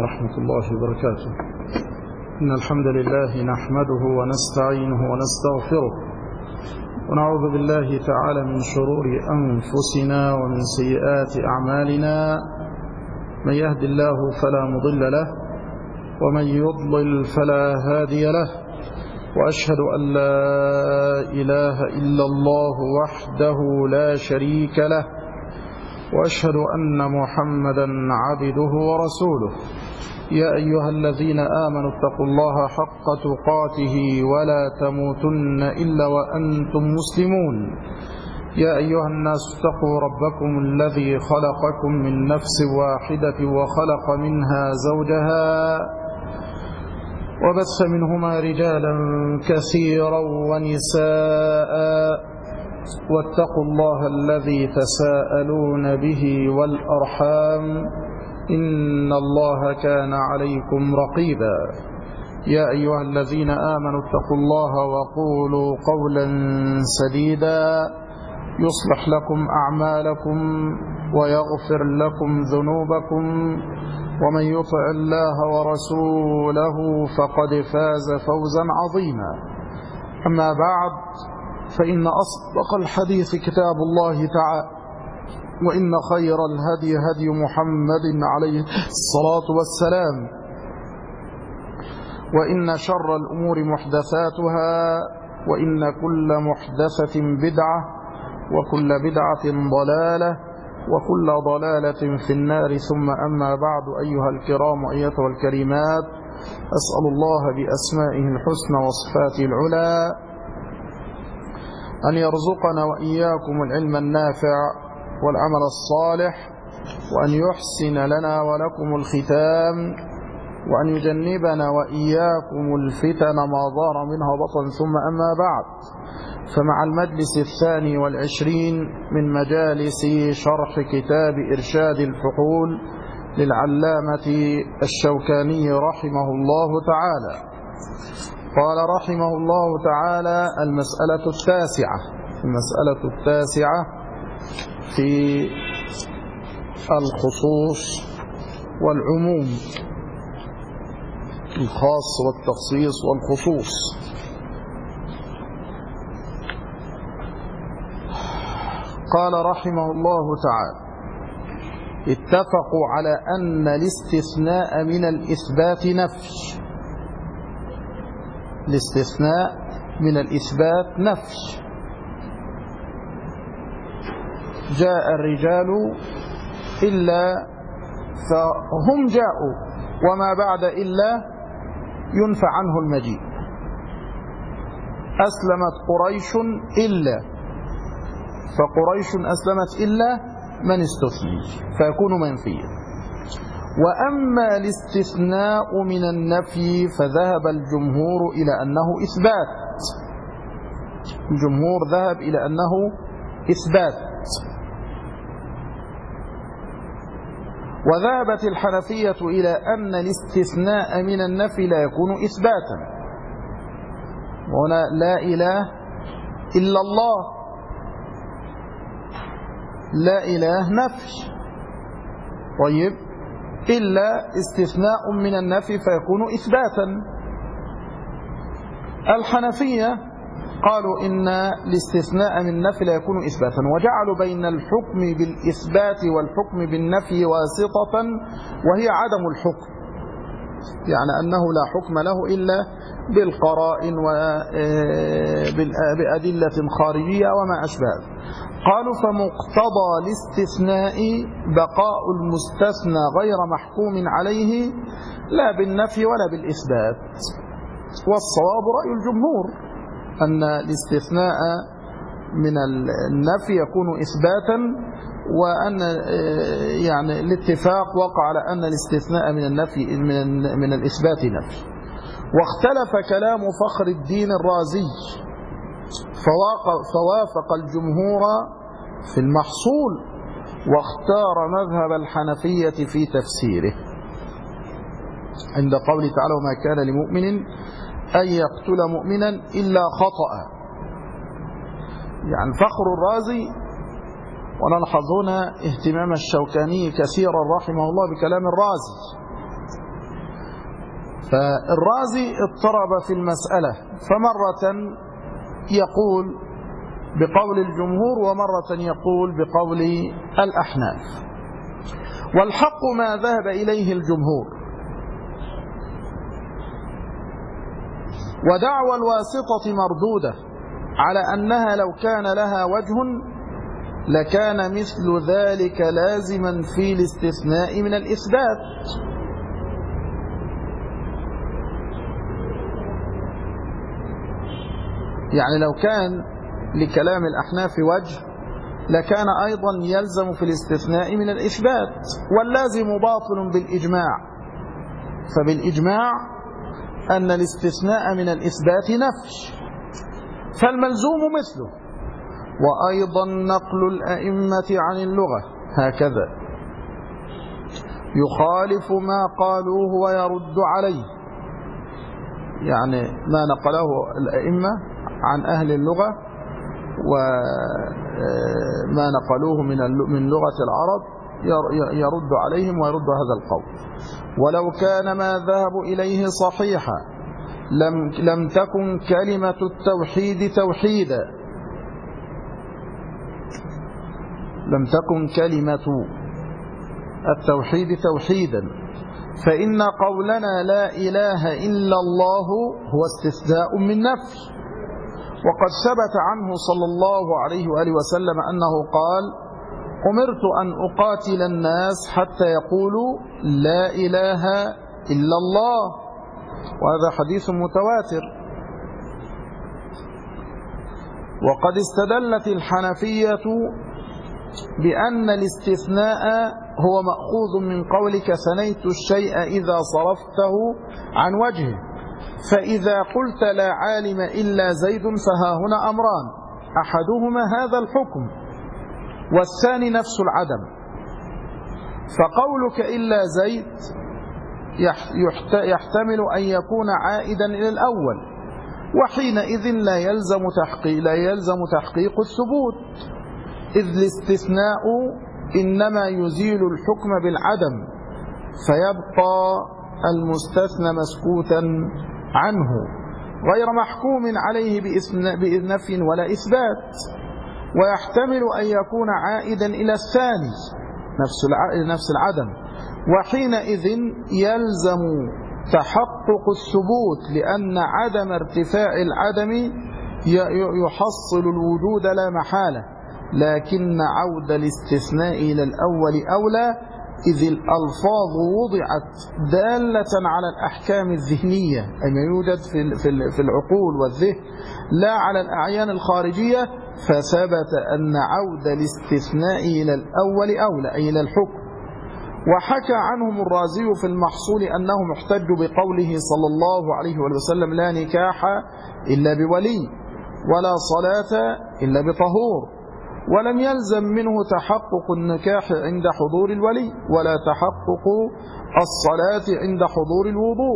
ورحمة الله وبركاته. إن الحمد لله نحمده ونستعينه ونستغفره ونعوذ بالله تعالى من شرور أنفسنا ومن سيئات أعمالنا. من يهد الله فلا مضل له ومن يضلل فلا هادي له، وأشهد أن لا إله إلا الله وحده لا شريك له، وأشهد أن محمدا عبده ورسوله. يا أيها الذين آمنوا اتقوا الله حق تقاته ولا تموتن إلا وأنتم مسلمون. يا أيها الناس اتقوا ربكم الذي خلقكم من نفس واحدة وخلق منها زوجها وبث منهما رجالا كثيرا ونساء، واتقوا الله الذي تساءلون به والأرحام إن الله كان عليكم رقيبا. يا أيها الذين آمنوا اتقوا الله وقولوا قولا سديدا يصلح لكم أعمالكم ويغفر لكم ذنوبكم، ومن يطع الله ورسوله فقد فاز فوزا عظيما. أما بعد، فإن أصدق الحديث كتاب الله تعالى، وإن خير الهدي هدي محمد عليه الصلاة والسلام، وإن شر الأمور محدثاتها، وإن كل محدثة بدعة، وكل بدعة ضلالة، وكل ضلالة في النار. ثم أما بعد، أيها الكرام أيتها الكريمات، أسأل الله بأسمائه الحسنى وصفاته العلى أن يرزقنا وإياكم العلم النافع والعمل الصالح، وأن يحسن لنا ولكم الختام، وأن يجنبنا وإياكم الفتن ما ظهر منها بطن. ثم أما بعد، فمع المجلس 22 من مجالس شرح كتاب إرشاد الفحول للعلامة الشوكاني رحمه الله تعالى. قال رحمه الله تعالى: المسألة التاسعة في الخصوص والعموم، الخاص والتخصيص والخصوص. قال رحمه الله تعالى: اتفقوا على أن الاستثناء من الإثبات نفي. الاستثناء من الإثبات نفي. جاء الرجال إلا فهم جاءوا، وما بعد إلا ينفى عنه المجيء. أسلمت قريش إلا، فقريش أسلمت إلا من استثني فيكون منفيا. وأما الاستثناء من النفي فذهب الجمهور إلى أنه إثبات. الجمهور ذهب إلى أنه إثبات، وذهبت الحنفية إلى أن الاستثناء من النفي لا يكون إثباتا. هنا لا إله إلا الله، لا إله نفي، طيب، إلا استثناء من النفي فيكون إثباتا. الحنفية قالوا إن الاستثناء من النفي لا يكون إثباتا، وجعلوا بين الحكم بالإثبات والحكم بالنفي واسطة، وهي عدم الحكم، يعني أنه لا حكم له إلا بالقرائن وبأدلة خارجية وما أشبه. قالوا: فمقتضى الاستثناء بقاء المستثنى غير محكوم عليه، لا بالنفي ولا بالإثبات. والصواب رأي الجمهور أن الاستثناء من النفي يكون إثباتا، وأن يعني الاتفاق وقع على أن الاستثناء من النفي من الإثبات نفي. واختلف كلام فخر الدين الرازي، فوافق الجمهور في المحصول، واختار مذهب الحنفية في تفسيره عند قوله تعالى: وما كان لمؤمن أن يقتل مؤمنا إلا خطأ. يعني فخر الرازي ونلحظ هنا اهتمام الشوكاني كثيرا رحمه الله بكلام الرازي، فالرازي اضطرب في المسألة، فمرة يقول بقول الجمهور ومرة يقول بقول الأحناف. والحق ما ذهب إليه الجمهور، ودعوى الواسطة مردودة على أنها لو كان لها وجه لكان مثل ذلك لازما في الاستثناء من الإثبات. يعني لو كان لكلام الأحناف وجه لكان أيضا يلزم في الاستثناء من الإثبات، واللازم باطل بالإجماع، فبالإجماع أن الاستثناء من الإثبات نفي، فالملزوم مثله. وأيضا نقل الأئمة عن اللغة هكذا يخالف ما قالوه ويرد عليه، يعني ما نقله الأئمة عن أهل اللغة وما نقلوه من لغة العرب يرد عليهم ويرد هذا القول. ولو كان ما ذهب إليه صحيحا لم تكن كلمة التوحيد توحيدا، لم تكن كلمة التوحيد توحيدا، فإن قولنا لا إله إلا الله هو استثناء من نفي. وقد ثبت عنه صلى الله عليه وآله وسلم أنه قال: أمرت أن أقاتل الناس حتى يقولوا لا إله إلا الله، وهذا حديث متواتر. وقد استدلت الحنفية بأن الاستثناء هو مأخوذ من قولك ثنيت الشيء إذا صرفته عن وجهه، فإذا قلت لا عالم إلا زيد فها هنا أمران: أحدهما هذا الحكم، والثاني نفس العدم. فقولك إلا زيد يحتمل أن يكون عائدا إلى الأول، وحينئذ لا يلزم تحقيق الثبوت، إذ الاستثناء إنما يزيل الحكم بالعدم، فيبقى المستثنى مسكوتا عنه غير محكوم عليه بنفي ولا إثبات. ويحتمل أن يكون عائدا إلى الثاني نفس العدم، وحينئذ يلزم تحقق الثبوت، لأن عدم ارتفاع العدم يحصل الوجود لا محالة، لكن عود الاستثناء إلى الأول أولى، إذ الألفاظ وضعت دالة على الأحكام الذهنية، أي ما يوجد في العقول والذهن، لا على الأعيان الخارجية، فثبت أن عود الاستثناء إلى الأول أولى، أي إلى الحكم. وحكى عنهم الرازي في المحصول أنهم احتجوا بقوله صلى الله عليه وسلم: لا نكاح إلا بولي، ولا صلاة إلا بطهور، ولم يلزم منه تحقق النكاح عند حضور الولي، ولا تحقق الصلاة عند حضور الوضوء.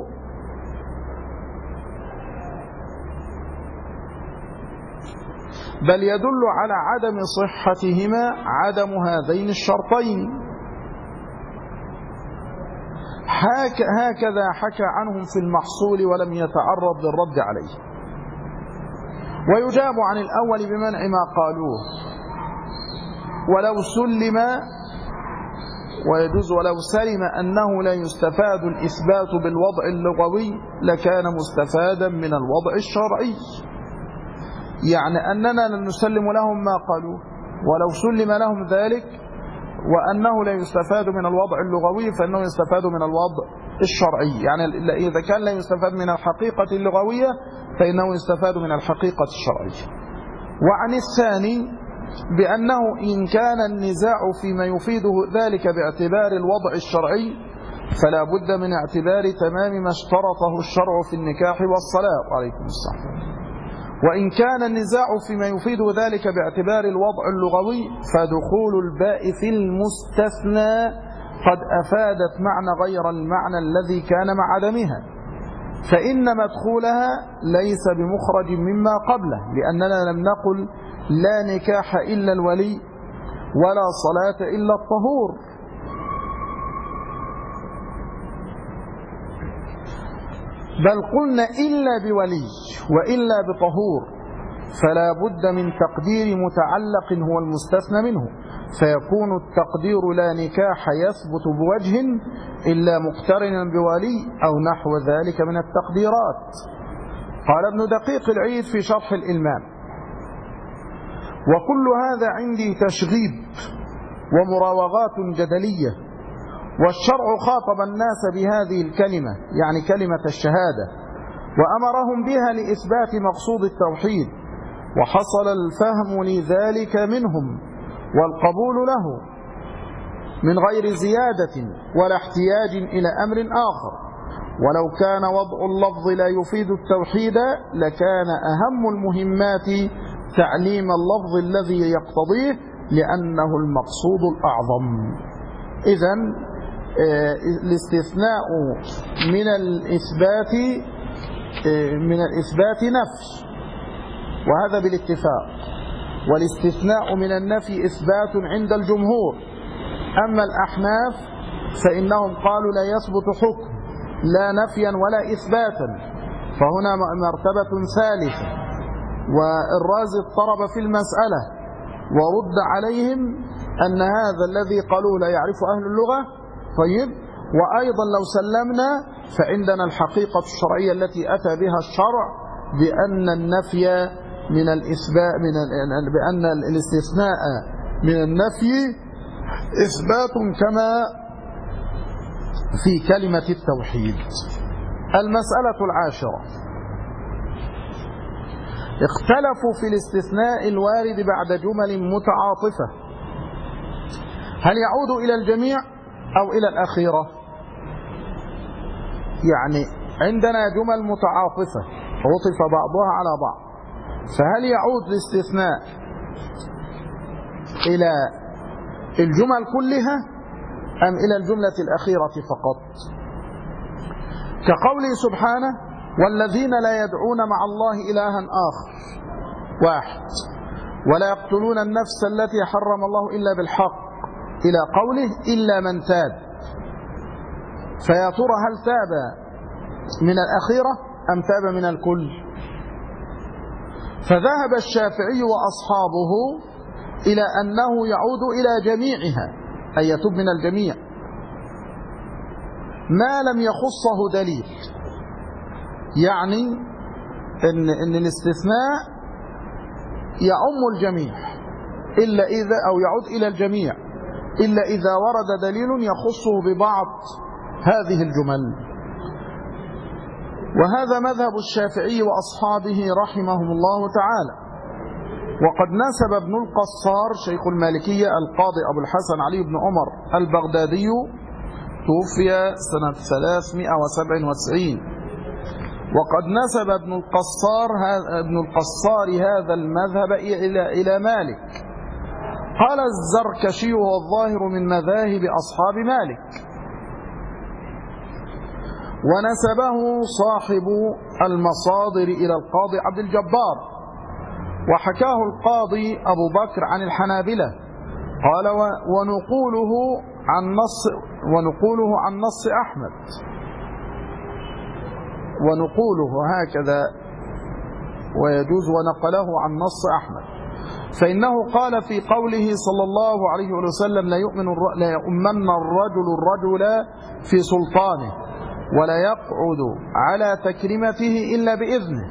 بل يدل على عدم صحتهما عدم هذين الشرطين. هكذا حكى عنهم في المحصول ولم يتعرض للرد عليه. ويجاب عن الأول بمنع ما قالوه، ولو سلم، ويجوز ولو سلم أنه لا يستفاد الإثبات بالوضع اللغوي لكان مستفادا من الوضع الشرعي، يعني أننا نسلم لهم ما قالوه، ولو سلم لهم ذلك وأنه لا يستفاد من الوضع اللغوي فإنه يستفاد من الوضع الشرعي، يعني إذا كان لا يستفاد من الحقيقة اللغوية فإنه يستفاد من الحقيقة الشرعية. وعن الثاني بأنه إن كان النزاع فيما يفيده ذلك باعتبار الوضع الشرعي فلا بد من اعتبار تمام ما اشترطه الشرع في النكاح والصلاة. وعليكم السلام. وإن كان النزاع فيما يفيد ذلك باعتبار الوضع اللغوي فدخول الباء في المستثنى قد أفادت معنى غير المعنى الذي كان مع عدمها، فإن مدخولها ليس بمخرج مما قبله، لأننا لم نقل لا نكاح إلا الولي ولا صلاة إلا الطهور. بل قلنا إلا بولي وإلا بطهور، فلا بد من تقدير متعلق هو المستثنى منه، فيكون التقدير لا نكاح يثبت بوجه إلا مقترنا بولي أو نحو ذلك من التقديرات. قال ابن دقيق العيد في شرح الإلمام: وكل هذا عندي تشغيب ومراوغات جدلية، والشرع خاطب الناس بهذه الكلمة يعني كلمة الشهادة، وأمرهم بها لإثبات مقصود التوحيد، وحصل الفهم لذلك منهم والقبول له من غير زيادة ولا احتياج إلى أمر آخر. ولو كان وضع اللفظ لا يفيد التوحيد لكان أهم المهمات تعليم اللفظ الذي يقتضيه، لأنه المقصود الأعظم. إذن الاستثناء من الإثبات نفي، وهذا بالاتفاق، والاستثناء من النفي إثبات عند الجمهور. أما الأحناف فإنهم قالوا لا يثبت حكم لا نفيا ولا إثباتا، فهنا مرتبة ثالثة. والرازي اضطرب في المسألة ورد عليهم أن هذا الذي قالوا لا يعرف أهل اللغة. طيب، وأيضا لو سلمنا فعندنا الحقيقة الشرعية التي أتى بها الشرع بأن النفي من الإثبات بأن الاستثناء من النفي إثبات كما في كلمة التوحيد. المسألة العاشرة: اختلفوا في الاستثناء الوارد بعد جمل متعاطفة، هل يعود إلى الجميع أو إلى الأخيرة؟ يعني عندنا جمل متعاطفة عطف بعضها على بعض، فهل يعود الاستثناء إلى الجمل كلها أم إلى الجملة الأخيرة فقط؟ كقوله سبحانه: والذين لا يدعون مع الله إلها آخر واحد ولا يقتلون النفس التي حرم الله إلا بالحق إلى قوله إلا من تاب. فيا ترى هل تاب من الأخيرة أم تاب من الكل؟ فذهب الشافعي وأصحابه إلى أنه يعود إلى جميعها، أي يتوب من الجميع ما لم يخصه دليل، يعني إن الاستثناء يعم الجميع إلا إذا أو يعود إلى الجميع إلا إذا ورد دليل يخصه ببعض هذه الجمل. وهذا مذهب الشافعي وأصحابه رحمهم الله تعالى. وقد نسب ابن القصار شيخ المالكية القاضي أبو الحسن علي بن عمر البغدادي، توفي سنة 397، وقد نسب ابن القصار هذا المذهب إلى مالك. قال الزركشي وهو الظاهر من مذاهب أصحاب مالك، ونسبه صاحب المصادر إلى القاضي عبد الجبار، وحكاه القاضي أبو بكر عن الحنابلة. قال ونقوله عن نص أحمد، ونقوله هكذا ويجوز ونقله عن نص أحمد، فإنه قال في قوله صلى الله عليه وسلم: لا يؤمن الرجل الرجل في سلطانه ولا يقعد على تكريمته إلا بإذنه.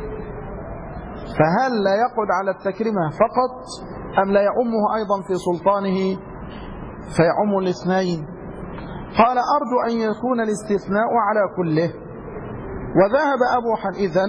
فهل لا يقعد على التكريمة فقط أم لا يعمه أيضا في سلطانه فيعم الاثنين؟ قال: أرجو أن يكون الاستثناء على كله. وذهب أبو حنيفة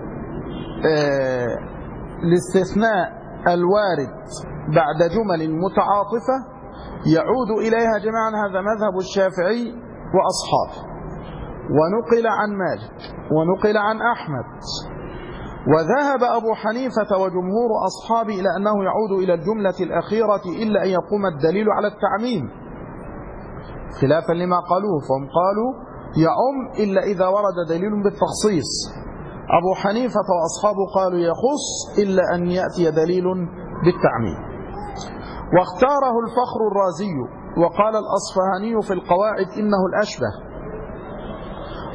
الاستثناء الوارد بعد جمل متعاطفة يعود إليها جميعا، هذا مذهب الشافعي وأصحابه، ونقل عن مالك ونقل عن أحمد. وذهب أبو حنيفة وجمهور أصحابه إلى أنه يعود إلى الجملة الأخيرة إلا أن يقوم الدليل على التعميم، خلافا لما قالوه، فهم قالوا يعم إلا إذا ورد دليل بالتخصيص. أبو حنيفة وأصحابه قالوا يخص إلا أن يأتي دليل بالتعميم. واختاره الفخر الرازي، وقال الأصفهاني في القواعد إنه الأشبه.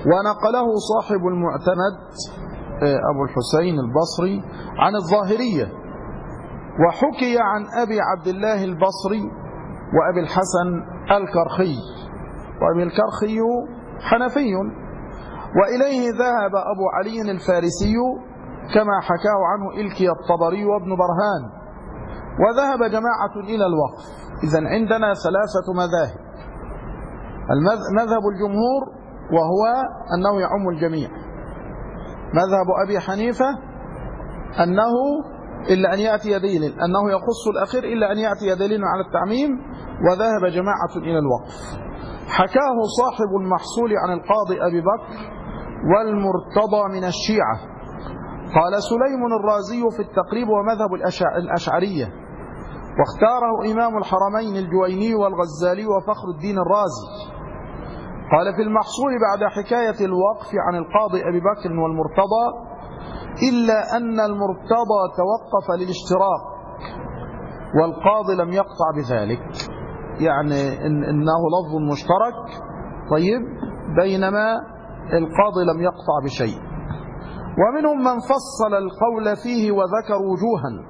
ونقله صاحب المعتمد أبو الحسين البصري عن الظاهرية، وحكي عن أبي عبد الله البصري وأبي الحسن الكرخي، وأبي الكرخي حنفي، وإليه ذهب أبو علي الفارسي كما حكاه عنه إلكي الطبري وابن برهان، وذهب جماعة إلى الوقف. إذن عندنا ثلاثة مذاهب: مذهب الجمهور وهو أنه يعم الجميع، مذهب أبي حنيفة أنه إلا أن يأتي دليل أنه يخص الأخير إلا أن يأتي دليل على التعميم، وذهب جماعة إلى الوقف. حكاه صاحب المحصول عن القاضي أبي بكر والمرتضى من الشيعة. قال سليم الرازي في التقريب ومذهب الأشعرية، واختاره إمام الحرمين الجويني والغزالي وفخر الدين الرازي. قال في المحصول بعد حكاية الوقف عن القاضي أبي بكر والمرتضى: إلا أن المرتضى توقف للاشتراك والقاضي لم يقطع بذلك، يعني إنه لفظ مشترك طيب، بينما القاضي لم يقطع بشيء. ومنهم من فصل القول فيه وذكر وجوها،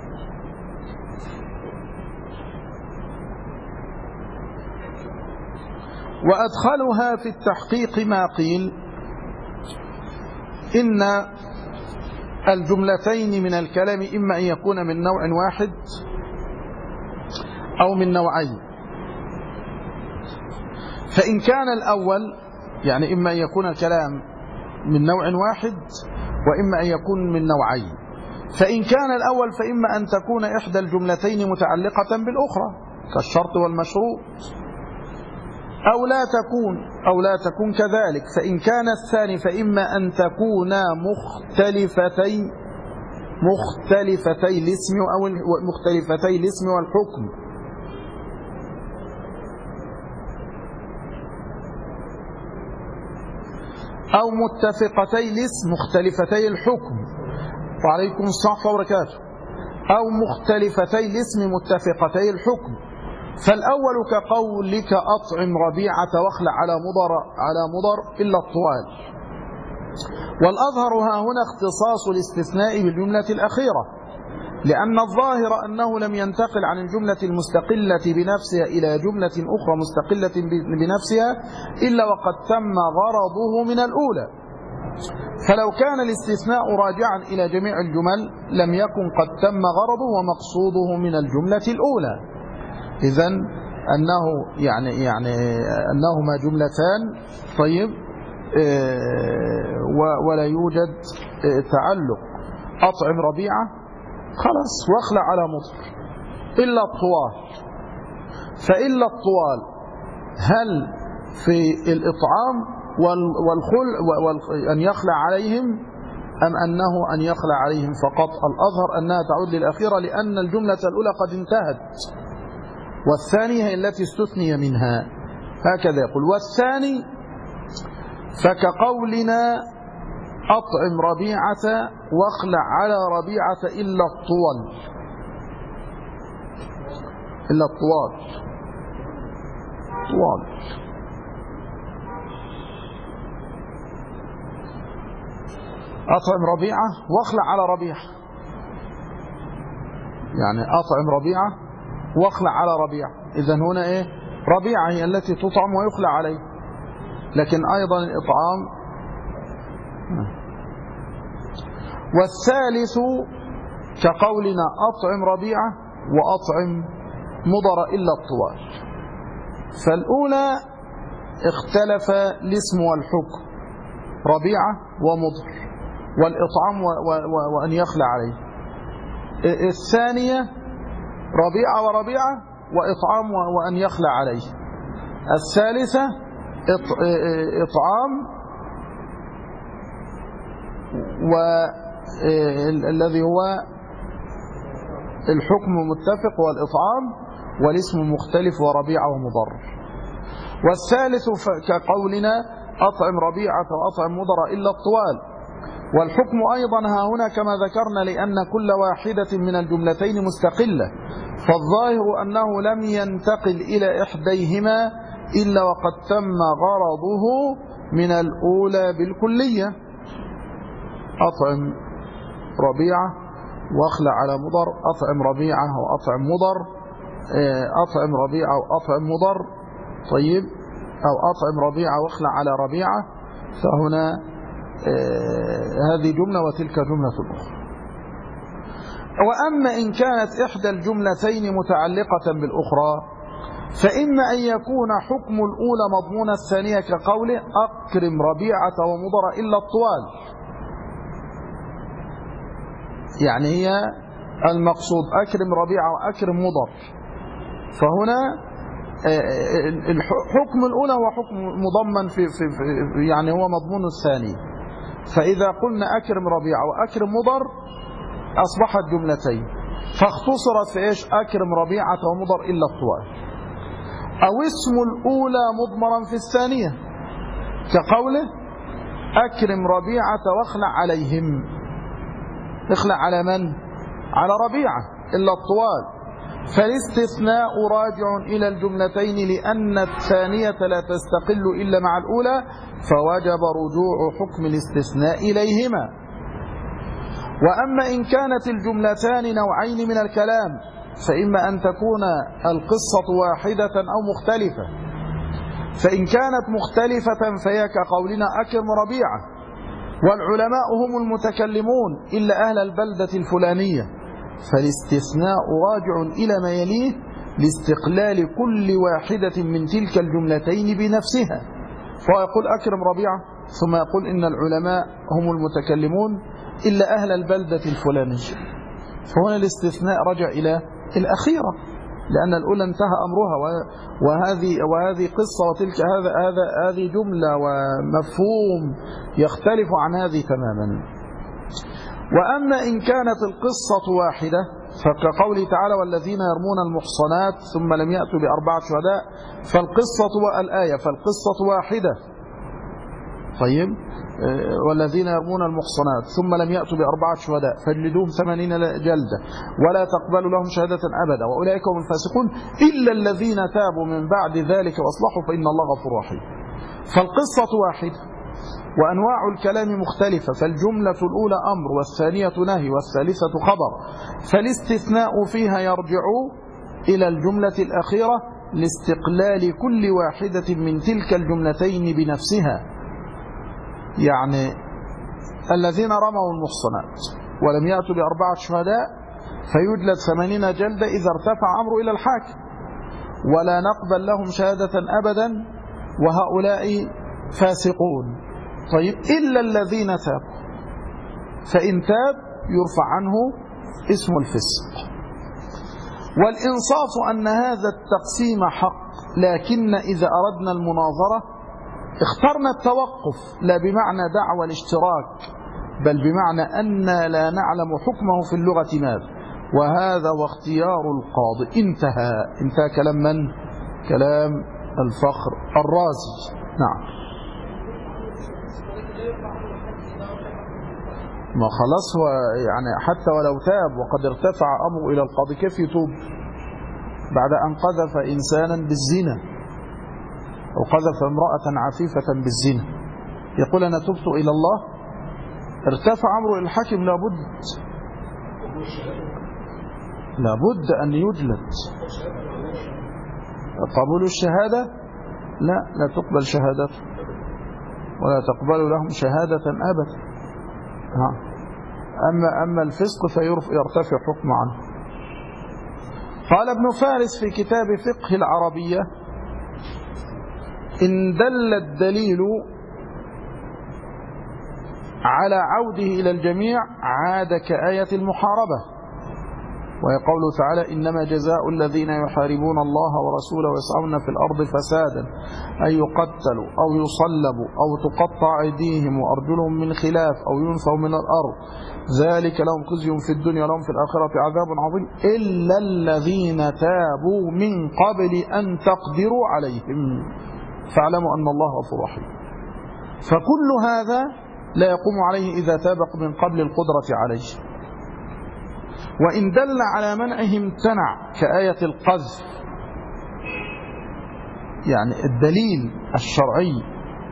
وأدخلها في التحقيق ما قيل إن الجملتين من الكلام إما أن يكون من نوع واحد أو من نوعين، فإن كان الأول يعني إما أن يكون الكلام من نوع واحد وإما أن يكون من نوعين. فإن كان الأول فإما أن تكون إحدى الجملتين متعلقة بالأخرى كالشرط والمشروط، أو لا تكون كذلك. فإن كان الثاني فإما أن تكونا مختلفتي الاسم أو مختلفتي الاسم والحكم، أو متفقتي الاسم مختلفتي الحكم، وعليكم الصحة وبركاته، أو مختلفتي الاسم متفقتي الحكم. فالأول كقولك أطعم ربيعة واخلع على مضر إلا الطوال. والأظهر ها هنا اختصاص الاستثناء بالجملة الأخيرة، لأن الظاهر أنه لم ينتقل عن الجملة المستقلة بنفسها إلى جملة أخرى مستقلة بنفسها إلا وقد تم غرضه من الأولى. فلو كان الاستثناء راجعا إلى جميع الجمل لم يكن قد تم غرضه ومقصوده من الجملة الأولى. إذن أنهما جملتان طيب، ولا يوجد تعلق. أطعم ربيعة خلاص، واخلع على مضر إلا الطوال. فإلا الطوال هل في الإطعام والخلع أن يخلع عليهم أم أنه أن يخلع عليهم فقط؟ الأظهر أنها تعود للأخيرة، لأن الجملة الأولى قد انتهت والثانية هي التي استثني منها. هكذا يقول. والثاني فكقولنا أطعم ربيعة واخلع على ربيعة إلا الطوال. أطعم ربيعة واخلع على ربيعة، يعني أطعم ربيعة واخلع على ربيعة. إذن هنا إيه؟ ربيعة هي التي تطعم ويخلع عليه، لكن أيضا الإطعام. والثالث كقولنا أطعم ربيعة وأطعم مضر إلا الطوال. فالأولى اختلف الاسم والحكم، ربيعة ومضر، والإطعام وأن يخلع عليه. الثانية ربيعة وربيعة وإطعام وأن يخلع عليه. الثالثة إطعام والذي هو الحكم متفق والإطعام والاسم مختلف وربيعة ومضر. والثالث كقولنا أطعم ربيعة وأطعم مضر إلا الطوال. والحكم أيضا ها هنا كما ذكرنا لأن كل واحدة من الجملتين مستقلة، فالظاهر أنه لم ينتقل إلى إحديهما إلا وقد تم غرضه من الأولى بالكلية. أطعم ربيعة واخلع على مضر، أطعم ربيعة وأطعم مضر، أطعم ربيعة وأطعم مضر. طيب، أو أطعم ربيعة واخلع على ربيعة، فهنا هذه جملة وتلك جملة أخرى. وأما إن كانت إحدى الجملتين متعلقة بالأخرى فإما أن يكون حكم الأولى مضمون الثانية كقوله أكرم ربيعة ومضر إلا الطوال، يعني هي المقصود أكرم ربيعة وأكرم مضر، فهنا حكم الأولى هو حكم مضمن في يعني هو مضمون الثاني. فإذا قلنا أكرم ربيعة وأكرم مضر أصبحت جملتين، فاختصرت في إيش؟ أكرم ربيعة ومضر إلا الطوال. أو اسم الأولى مضمرا في الثانية كقوله أكرم ربيعة واخلع عليهم. اخلع على من؟ على ربيعة إلا الطوال. فالاستثناء راجع إلى الجملتين لأن الثانية لا تستقل إلا مع الأولى، فوجب رجوع حكم الاستثناء إليهما. وأما إن كانت الجملتان نوعين من الكلام فإما أن تكون القصة واحدة أو مختلفة. فإن كانت مختلفة فهي كقولنا أكرم ربيعة والعلماء هم المتكلمون إلا أهل البلدة الفلانية، فالاستثناء راجع إلى ما يليه لاستقلال كل واحدة من تلك الجملتين بنفسها. فيقول أكرم ربيعة ثم يقول إن العلماء هم المتكلمون إلا أهل البلدة الفلانية، فهنا الاستثناء رجع إلى الأخيرة لأن الأولى انتهى أمرها، وهذه قصة وتلك هذه جملة ومفهوم يختلف عن هذه تماما. وأما إن كانت القصة واحدة فكقوله تعالى والذين يرمون المحصنات ثم لم يأتوا بأربعة شهداء، فالقصة واحدة. طيب، والذين يرمون المحصنات ثم لم يأتوا بأربعة شهداء فاجلدوهم 80 جلدة ولا تقبلوا لهم شهادة أبدا وأولئك هم الفاسقون إلا الذين تابوا من بعد ذلك وأصلحوا فإن الله غفور رحيم. فالقصة واحدة وأنواع الكلام مختلفة، فالجملة الأولى أمر والثانية نهي والثالثة خبر، فالاستثناء فيها يرجع إلى الجملة الأخيرة لاستقلال كل واحدة من تلك الجملتين بنفسها. يعني الذين رموا المحصنات ولم يأتوا بأربعة شهداء فيجلد 80 جلدة إذا ارتفع أمره إلى الحاكم، ولا نقبل لهم شهادة أبدا وهؤلاء فاسقون. طيب، إلا الذين تابوا، فإن تاب يرفع عنه اسم الفسق. والإنصاف أن هذا التقسيم حق، لكن إذا أردنا المناظرة اخترنا التوقف لا بمعنى دعوى الاشتراك بل بمعنى أن لا نعلم حكمه في اللغة ماذا، وهذا واختيار القاضي. انتهى كلام من؟ كلام الفخر الرازي. نعم، ما خلاص هو يعني حتى ولو تاب وقد ارتفع أمره إلى القاضي كيف يتوب بعد أن قذف إنسانا بالزنا أو قذف امرأة عفيفة بالزنا؟ يقول أنا تبت إلى الله. ارتفع أمره إلى الحاكم لابد أن يجلد. قبول الشهادة لا تقبل شهادته ولا تقبل لهم شهادة أبدا. أما الفسق فيرتفع حكم عنه. قال ابن فارس في كتاب فقه العربية إن دل الدليل على عوده إلى الجميع عاد كآية المحاربة، وهي قوله تعالى إنما جزاء الذين يحاربون الله ورسوله ويسعون في الأرض فسادا أن يقتلوا أو يصلبوا أو تقطع أيديهم وأرجلهم من خلاف أو ينفوا من الأرض ذلك لهم خزي في الدنيا ولهم في الآخرة عذاب عظيم إلا الذين تابوا من قبل أن تقدروا عليهم فاعلموا أن الله غفور رحيم. فكل هذا لا يقوم عليه إذا تاب من قبل القدرة عليه. وإن دل على منعه امتنع كآية القذف، يعني الدليل الشرعي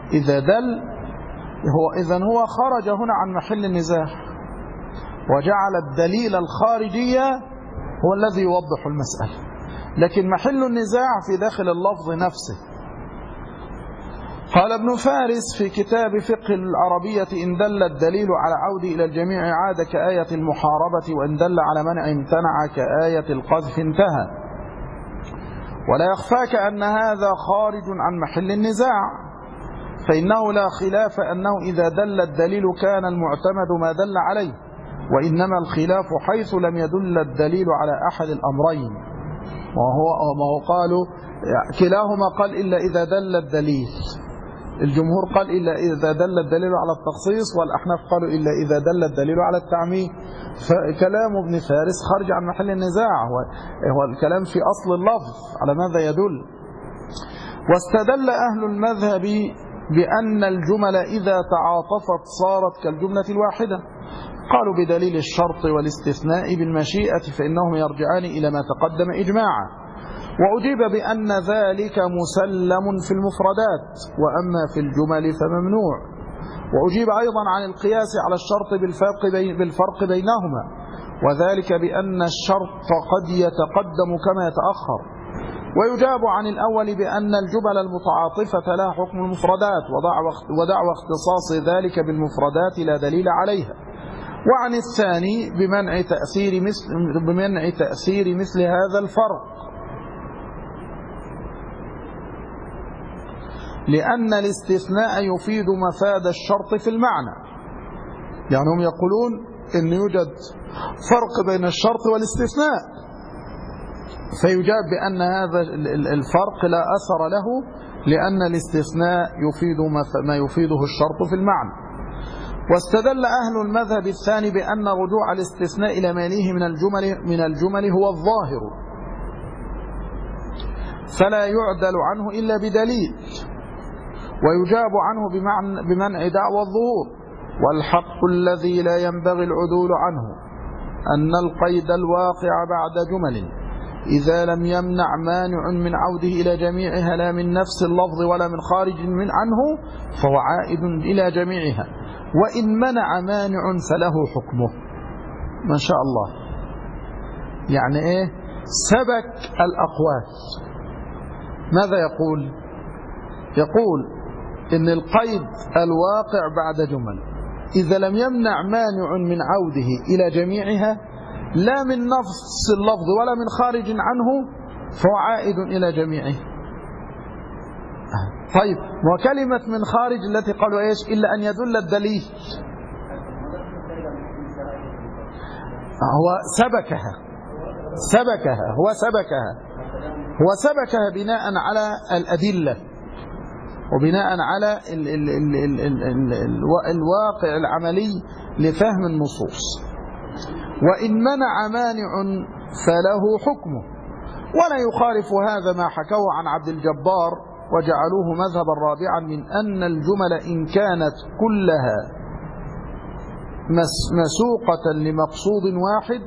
إذا دل إذن هو خرج هنا عن محل النزاع، وجعل الدليل الخارجية هو الذي يوضح المسألة، لكن محل النزاع في داخل اللفظ نفسه. قال ابن فارس في كتاب فقه العربية: إن دل الدليل على عود إلى الجميع عاد كآية المحاربة، وإن دل على منع امتنع كآية القذف انتهى. ولا يخفاك أن هذا خارج عن محل النزاع، فإنه لا خلاف أنه إذا دل الدليل كان المعتمد ما دل عليه، وإنما الخلاف حيث لم يدل الدليل على أحد الأمرين. وهو قالوا كلاهما قال إلا إذا دل الدليل، الجمهور قال إلا إذا دل الدليل على التخصيص، والأحناف قالوا إلا إذا دل الدليل على التعميم. فكلام ابن فارس خارج عن محل النزاع، هو الكلام في أصل اللفظ على ماذا يدل. واستدل أهل المذهب بأن الجمل إذا تعاطفت صارت كالجملة الواحدة، قالوا بدليل الشرط والاستثناء بالمشيئة، فإنهم يرجعان إلى ما تقدم إجماعا. وأجيب بأن ذلك مسلم في المفردات، وأما في الجمل فممنوع. وأجيب أيضا عن القياس على الشرط بالفرق بينهما، وذلك بأن الشرط قد يتقدم كما يتأخر. ويجاب عن الأول بأن الجمل المتعاطفة لها حكم المفردات، ودعوى اختصاص ذلك بالمفردات لا دليل عليها. وعن الثاني بمنع تأثير مثل هذا الفرق، لأن الاستثناء يفيد مفاد الشرط في المعنى. يعني هم يقولون إن يوجد فرق بين الشرط والاستثناء، فيجاب بأن هذا الفرق لا أثر له، لأن الاستثناء يفيد ما يفيده الشرط في المعنى. واستدل أهل المذهب الثاني بأن رجوع الاستثناء إلى ما يليه من الجمل هو الظاهر، فلا يعدل عنه إلا بدليل، ويجاب عنه بمنع دعوى الظهور. والحق الذي لا ينبغي العدول عنه أن القيد الواقع بعد جمل إذا لم يمنع مانع من عوده إلى جميعها لا من نفس اللفظ ولا من خارج عنه فهو عائد إلى جميعها، وإن منع مانع فله حكمه. ما شاء الله، يعني إيه؟ سبك الأقوال. ماذا يقول؟ يقول إن القيد الواقع بعد جمل إذا لم يمنع مانع من عوده إلى جميعها لا من نفس اللفظ ولا من خارج عنه فهو عائد إلى جميعه. طيب، وكلمة من خارج التي قالوا إيش؟ إلا أن يدل الدليل. هو سبكها بناء على الأدلة، وبناء على الواقع العملي لفهم النصوص. وإن منع مانع فله حكمه. ولا يخالف هذا ما حكوه عن عبد الجبار وجعلوه مذهبا رابعا من أن الجمل إن كانت كلها مسوقة لمقصود واحد،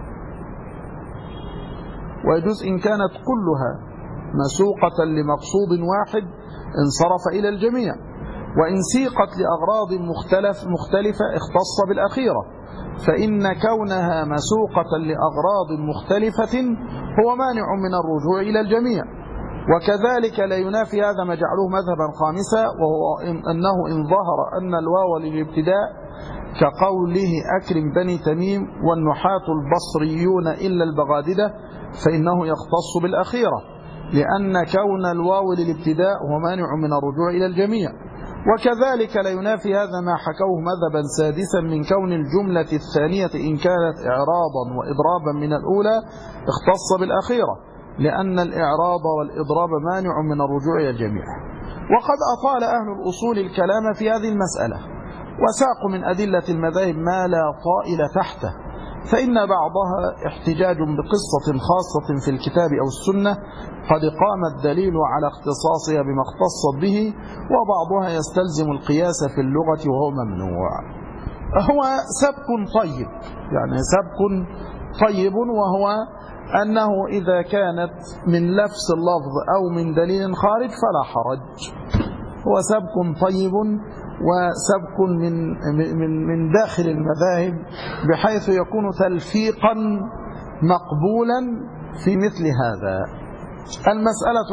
ويجوز إن كانت كلها مسوقة لمقصود واحد انصرف إلى الجميع، وإن سيقت لأغراض مختلفة اختص بالأخيرة، فإن كونها مسوقة لأغراض مختلفة هو مانع من الرجوع إلى الجميع. وكذلك لا ينافي هذا ما جعلوه مذهبا خامسا، وهو أنه إن ظهر أن الواو للابتداء كقوله أكرم بني تميم والنحاة البصريون إلا البغاددة فإنه يختص بالأخيرة، لأن كون الواو للابتداء هو مانع من الرجوع إلى الجميع. وكذلك لا ينافي هذا ما حكوه مذهبا سادسا من كون الجملة الثانية إن كانت إعراضا وإضرابا من الأولى اختص بالأخيرة، لأن الإعراض والإضراب مانع من الرجوع إلى الجميع. وقد أطال أهل الأصول الكلام في هذه المسألة، وساقوا من أدلة المذاهب ما لا طائل تحته، فإن بعضها احتجاج بقصة خاصة في الكتاب أو السنة قد قام الدليل على اختصاصها بما اختصت به، وبعضها يستلزم القياس في اللغة وهو ممنوع. هو سبك طيب، يعني سبك طيب، وهو أنه إذا كانت من نفس اللفظ أو من دليل خارج فلا حرج، هو سبك طيب وسبك من داخل المذاهب، بحيث يكون تلفيقا مقبولا في مثل هذا. المسألة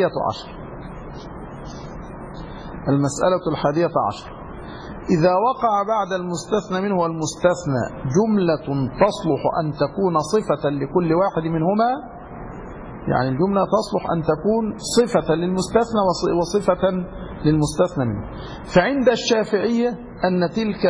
11. إذا وقع بعد المستثنى منه والمستثنى جملة تصلح أن تكون صفة لكل واحد منهما، يعني الجملة تصلح أن تكون صفة للمستثنى وصفة للمستثنى منه، فعند الشافعية أن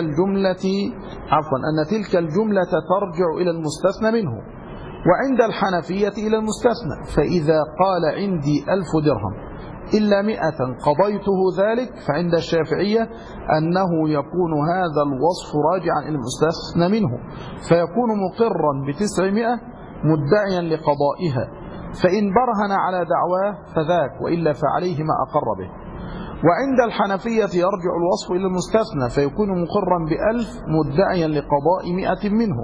تلك الجملة ترجع إلى المستثنى منه، وعند الحنفية إلى المستثنى. فإذا قال عندي 1000 درهم إلا 100 قضيته ذلك، فعند الشافعية أنه يكون هذا الوصف راجعا إلى المستثنى منه، فيكون مقرا ب900 مدعيا لقضائها، فإن برهن على دعواه فذاك، وإلا فعليه ما أقر به. وعند الحنفية يرجع الوصف إلى المستثنى، فيكون مقرا ب1000 مدعيا لقضاء 100 منه.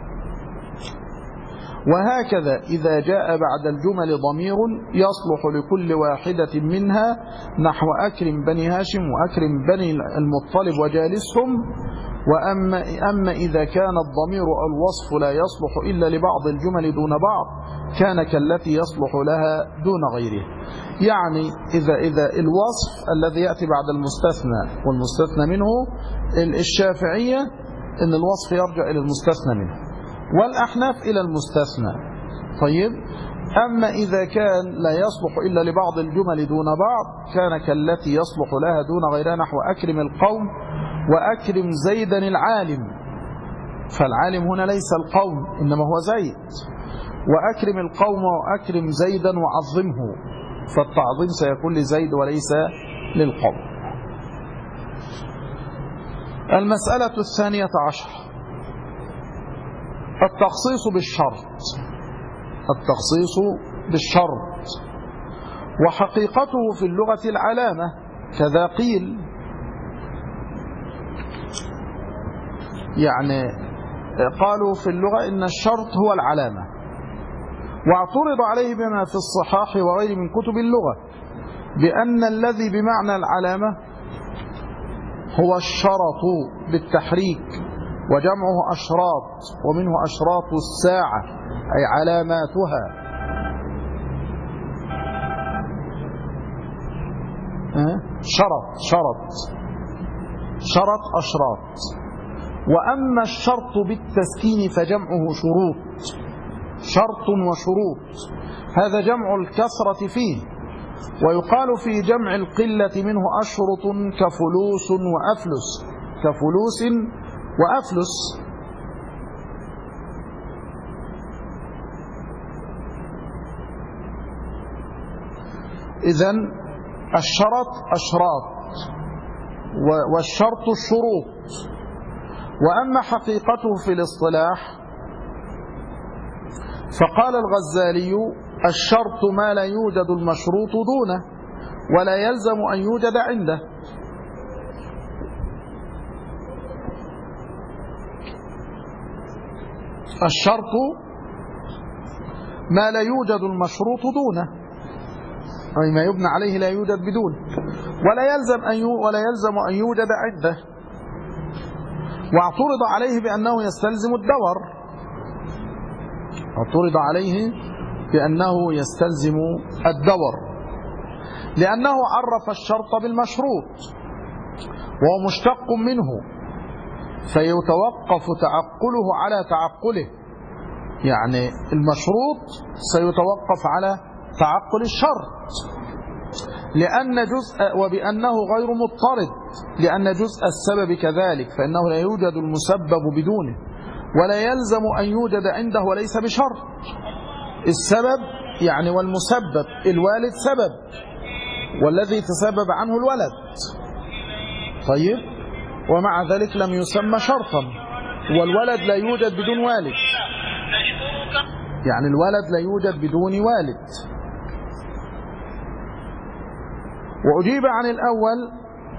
وهكذا إذا جاء بعد الجمل ضمير يصلح لكل واحدة منها، نحو أكرم بني هاشم وأكرم بني المطلب وجالسهم. وأما إذا كان الضمير أو الوصف لا يصلح إلا لبعض الجمل دون بعض، كان كالتي يصلح لها دون غيره. يعني إذا الوصف الذي يأتي بعد المستثنى والمستثنى منه، الشافعية أن الوصف يرجع إلى المستثنى منه، والأحناف إلى المستثنى. طيب، أما إذا كان لا يصلح إلا لبعض الجمل دون بعض، كان كالتي يصلح لها دون غيرها، نحو أكرم القوم وأكرم زيدا العالم، فالعالم هنا ليس القوم إنما هو زيد، وأكرم القوم وأكرم زيدا وعظمه، فالتعظيم سيكون لزيد وليس للقوم. المسألة 12. التخصيص بالشرط، وحقيقته في اللغة العلامة، كذا قيل. يعني قالوا في اللغة إن الشرط هو العلامة، واعترض عليه بما في الصحاح وغير من كتب اللغة، بأن الذي بمعنى العلامة هو الشرط بالتحريك، وجمعه أشراط، ومنه أشراط الساعة أي علاماتها. شرط أشراط. وأما الشرط بالتسكين فجمعه شروط، شرط وشروط، هذا جمع الكسرة فيه. ويقال في جمع القلة منه أشرط كفلوس وأفلس. إذن الشرط أشراط والشرط الشروط. وأما حقيقته في الاصطلاح فقال الغزالي: الشرط ما لا يوجد المشروط دونه ولا يلزم أن يوجد عنده. الشرط ما لا يوجد المشروط دونه، أي ما يبنى عليه لا يوجد بدونه، ولا يلزم أن يوجد عنده. واعترض عليه بأنه يستلزم الدور، لأنه عرف الشرط بالمشروط وهو مشتق منه، فيتوقف تعقله على تعقله. يعني المشروط سيتوقف على تعقل الشرط، وبأنه غير مضطرد، لأن جزء السبب كذلك، فإنه لا يوجد المسبب بدونه، ولا يلزم أن يوجد عنده وليس بشرط. السبب يعني والمسبب، الوالد سبب والذي تسبب عنه الولد. طيب، ومع ذلك لم يسمى شرطا، والولد لا يوجد بدون والد، يعني الولد لا يوجد بدون والد. وأجيب عن الأول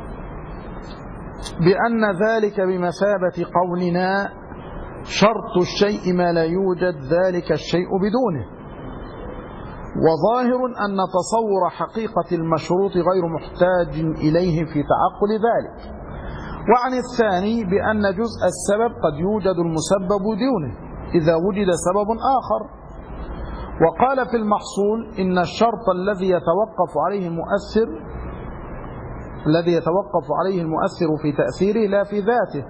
بأن ذلك بمثابة قولنا: شرط الشيء ما لا يوجد ذلك الشيء بدونه. وظاهر أن تصور حقيقة المشروط غير محتاج إليه في تعقل ذلك. وعن الثاني بأن جزء السبب قد يوجد المسبب دونه إذا وجد سبب آخر. وقال في المحصول إن الشرط الذي يتوقف عليه المؤثر في تأثيره لا في ذاته.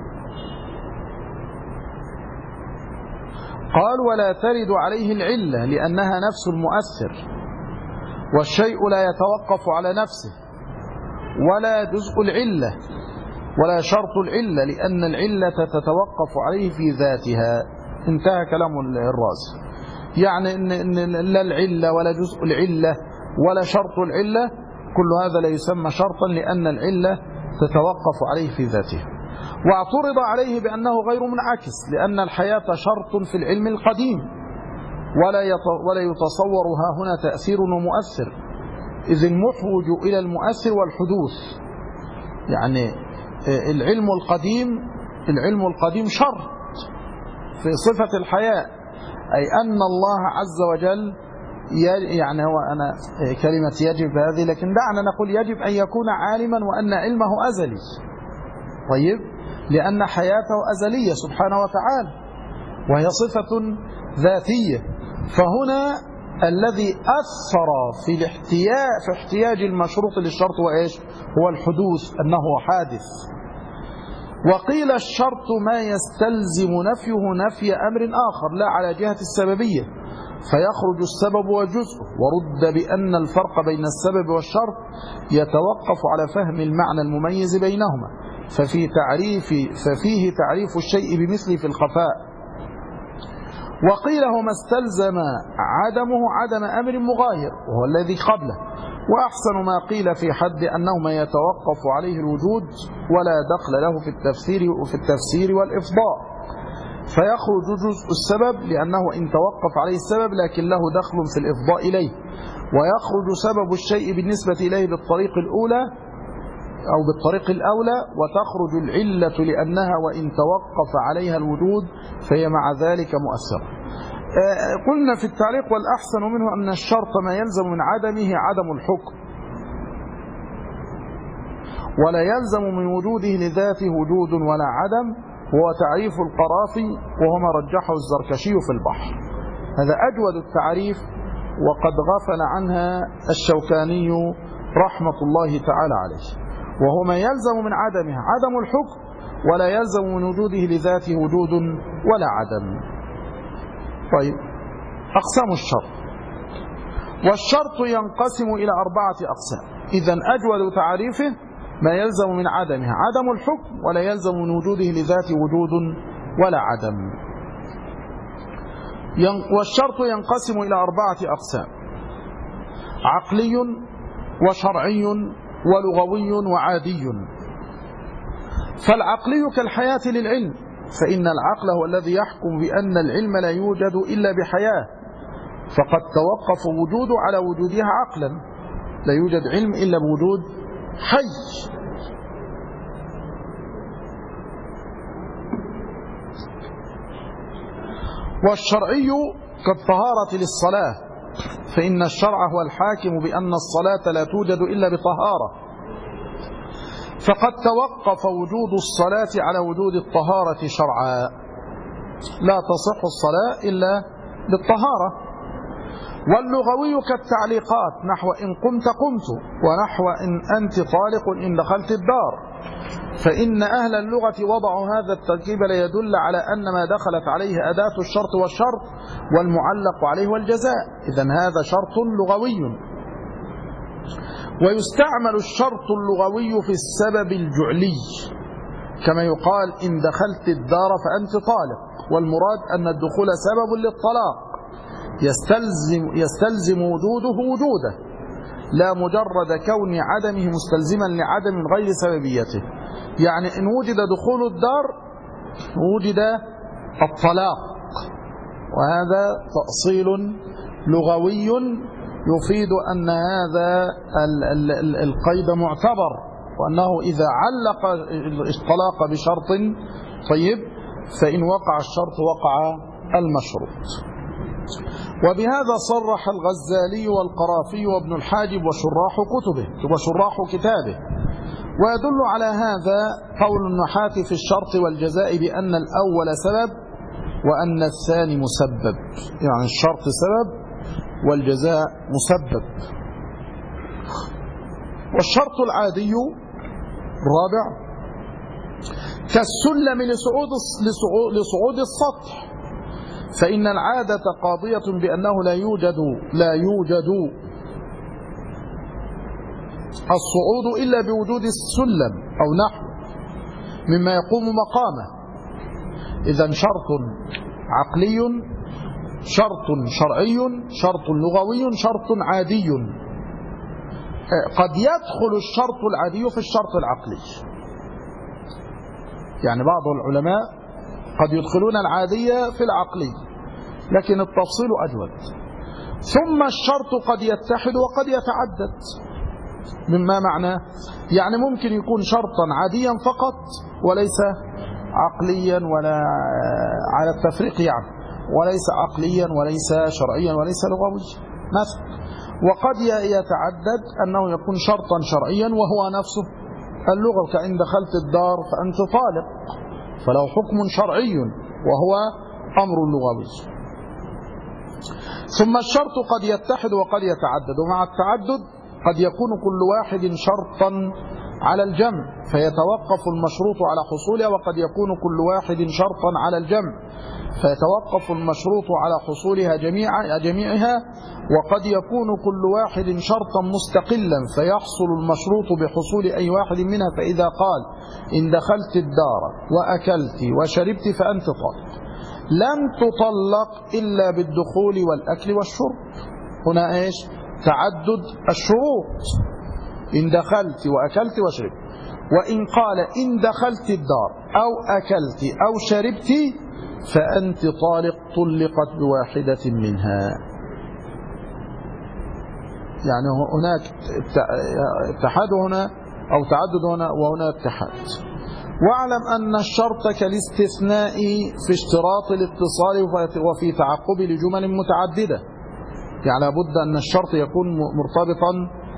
قال ولا ترد عليه العلة لأنها نفس المؤثر، والشيء لا يتوقف على نفسه ولا جزء العلة ولا شرط العلة لأن العلة تتوقف عليه في ذاتها. انتهى كلام الرازي. يعني إن لا العلة ولا جزء العلة ولا شرط العلة كل هذا لا يسمى شرطا لأن العلة تتوقف عليه في ذاته. واعترض عليه بأنه غير منعكس لأن الحياة شرط في العلم القديم ولا يتصور ها هنا تأثير ومؤثر، إذ المحوج إلى المؤثر والحدوث. يعني العلم القديم شرط في صفة الحياة، أي أن الله عز وجل يعني هو أنا كلمة يجب هذه، لكن دعنا نقول يجب أن يكون عالما وأن علمه أزلي. طيب، لأن حياته أزلية سبحانه وتعالى وهي صفة ذاتية. فهنا الذي أثر في احتياج المشروط للشرط وإيش؟ هو الحدوث، أنه حادث. وقيل الشرط ما يستلزم نفيه نفي أمر آخر لا على جهة السببية فيخرج السبب وجزءه. ورد بأن الفرق بين السبب والشرط يتوقف على فهم المعنى المميز بينهما ففيه تعريف الشيء بمثله في الخفاء. وقيل هو ما استلزم عدمه عدم أمر مغاير وهو الذي قبله. وأحسن ما قيل في حد أنه ما يتوقف عليه الوجود ولا دخل له في التفسير والإفضاء فيخرج جزء السبب لأنه إن توقف عليه السبب لكن له دخل في الإفضاء إليه. ويخرج سبب الشيء بالنسبة إليه بالطريق الأولى أو بالطريق الأولى، وتخرج العلة لأنها وإن توقف عليها الوجود فهي مع ذلك مؤثرة. قلنا في التعليق والأحسن منه أن الشرط ما يلزم من عدمه عدم الحكم ولا يلزم من وجوده لذاته وجود ولا عدم، هو تعريف القرافي وهو ما رجحه الزركشي في البحر. هذا أجود التعريف وقد غفل عنها الشوكاني رحمة الله تعالى عليه، وهو ما يلزم من عدمه عدم الحكم ولا يلزم من وجوده لذاته وجود ولا عدم. طيب، أقسام الشرط. والشرط ينقسم إلى 4 أقسام. إذن أجود تعريفه ما يلزم من عدمه عدم الحكم ولا يلزم من وجوده لذاته وجود ولا عدم. والشرط ينقسم إلى 4 أقسام: عقلي وشرعي ولغوي وعادي. فالعقلي كالحياة للعلم، فإن العقل هو الذي يحكم بأن العلم لا يوجد إلا بحياة، فقد توقف وجوده على وجودها عقلا، لا يوجد علم إلا بوجود حي. والشرعي كالطهارة للصلاة، فإن الشرع هو الحاكم بأن الصلاة لا توجد إلا بطهارة، فقد توقف وجود الصلاة على وجود الطهارة شرعا، لا تصح الصلاة إلا بالطهارة. واللغوي كالتعليقات، نحو إن قمت قمت، ونحو إن أنت طالق إن دخلت الدار، فإن أهل اللغة وضعوا هذا التركيب ليدل على أن ما دخلت عليه أداة الشرط والشرط والمعلق عليه والجزاء، إذن هذا شرط لغوي. ويستعمل الشرط اللغوي في السبب الجعلي كما يقال إن دخلت الدار فأنت طالق، والمراد أن الدخول سبب للطلاق يستلزم وجوده وجوده، لا مجرد كون عدمه مستلزما لعدم غير سببيته. يعني إن وجد دخول الدار وجد الطلاق، وهذا تأصيل لغوي يفيد أن هذا القيد معتبر، وأنه إذا علق الطلاق بشرط طيب فإن وقع الشرط وقع المشروط. وبهذا صرح الغزالي والقرافي وابن الحاجب وشراح كتابه. ويدل على هذا قول النحاة في الشرط والجزاء بأن الأول سبب وأن الثاني مسبب، يعني الشرط سبب والجزاء مسبب. والشرط العادي الرابع كالسلم لصعود السطح، فإن العادة قاضية بأنه لا يوجد الصعود إلا بوجود السلم أو نحو مما يقوم مقامه. إذن شرط عقلي، شرط شرعي، شرط لغوي، شرط عادي. قد يدخل الشرط العادي في الشرط العقلي، يعني بعض العلماء قد يدخلون العادية في العقلي، لكن التفصيل أجود. ثم الشرط قد يتحد وقد يتعدد. مما معناه يعني ممكن يكون شرطا عاديا فقط وليس عقليا ولا على التفريق يعني، وليس عقليا وليس شرعيا وليس لغويا مثلا. وقد يتعدد أنه يكون شرطا شرعيا وهو نفسه اللغة، كأن دخلت الدار فأنت طالق، فله حكم شرعي وهو أمر لغوي. ثم الشرط قد يتحد وقد يتعدد، ومع التعدد قد يكون كل واحد شرطا على الجمع فيتوقف المشروط على حصوله، وقد يكون كل واحد شرطا على الجمع فيتوقف المشروط على حصولها جميعها، وقد يكون كل واحد شرطا مستقلا فيحصل المشروط بحصول أي واحد منها. فإذا قال إن دخلت الدار وأكلت وشربت فأنت طالق، لم تطلق إلا بالدخول والأكل والشرب. هنا إيش؟ تعدد الشروط، إن دخلت وأكلت وشربت. وإن قال إن دخلت الدار أو أكلت أو شربت فأنت طالق، طلقت بواحدة منها. يعني هناك اتحاد هنا أو تعدد هنا وهنا اتحاد. واعلم أن الشرط كالاستثناء في اشتراط الاتصال وفي تعقب لجمل متعددة، يعني لابد أن الشرط يكون مرتبطا،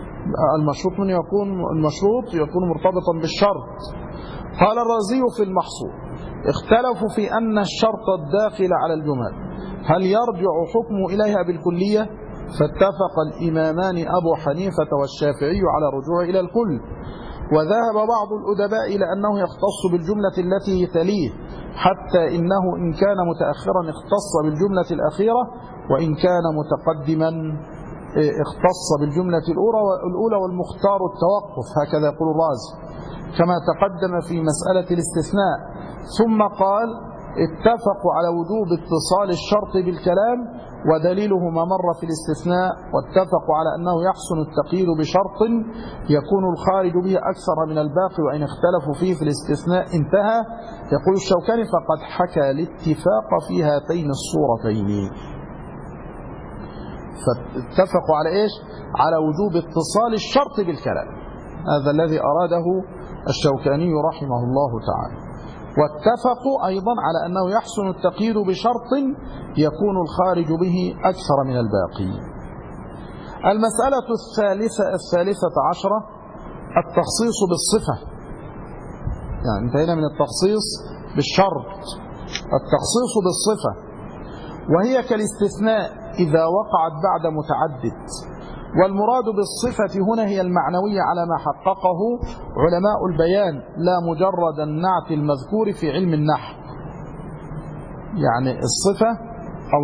المشروط يكون مرتبطا بالشرط. قال الرازي في المحصول: اختلفوا في أن الشرط الداخل على الجمل هل يرجع حكمه إليها بالكلية، فاتفق الإمامان أبو حنيفة والشافعي على الرجوع إلى الكل. وذهب بعض الأدباء إلى أنه يختص بالجملة التي تليه، حتى إنه إن كان متأخرا اختص بالجملة الأخيرة، وإن كان متقدما اختص بالجملة الأولى، والمختار التوقف، هكذا يقول الرازي كما تقدم في مسألة الاستثناء. ثم قال: اتفقوا على وجوب اتصال الشرط بالكلام، ودليله ما مر في الاستثناء. واتفقوا على أنه يحسن التقييد بشرط يكون الخارج به أكثر من الباقي، وإن اختلفوا فيه في الاستثناء انتهى. يقول الشوكاني: فقد حكى الاتفاق في هاتين الصورتين. فاتفقوا على إيش؟ على وجوب اتصال الشرط بالكلام. هذا الذي أراده الشوكاني رحمه الله تعالى. واتفقوا أيضا على أنه يحسن التقييد بشرط يكون الخارج به أكثر من الباقي. المسألة الثالثة عشرة التخصيص بالصفة. يعني انتهينا من التخصيص بالشرط، التخصيص بالصفة، وهي كالاستثناء إذا وقعت بعد متعدد. والمراد بالصفة هنا هي المعنوية على ما حققه علماء البيان، لا مجرد النعت المذكور في علم النحو. يعني الصفة أو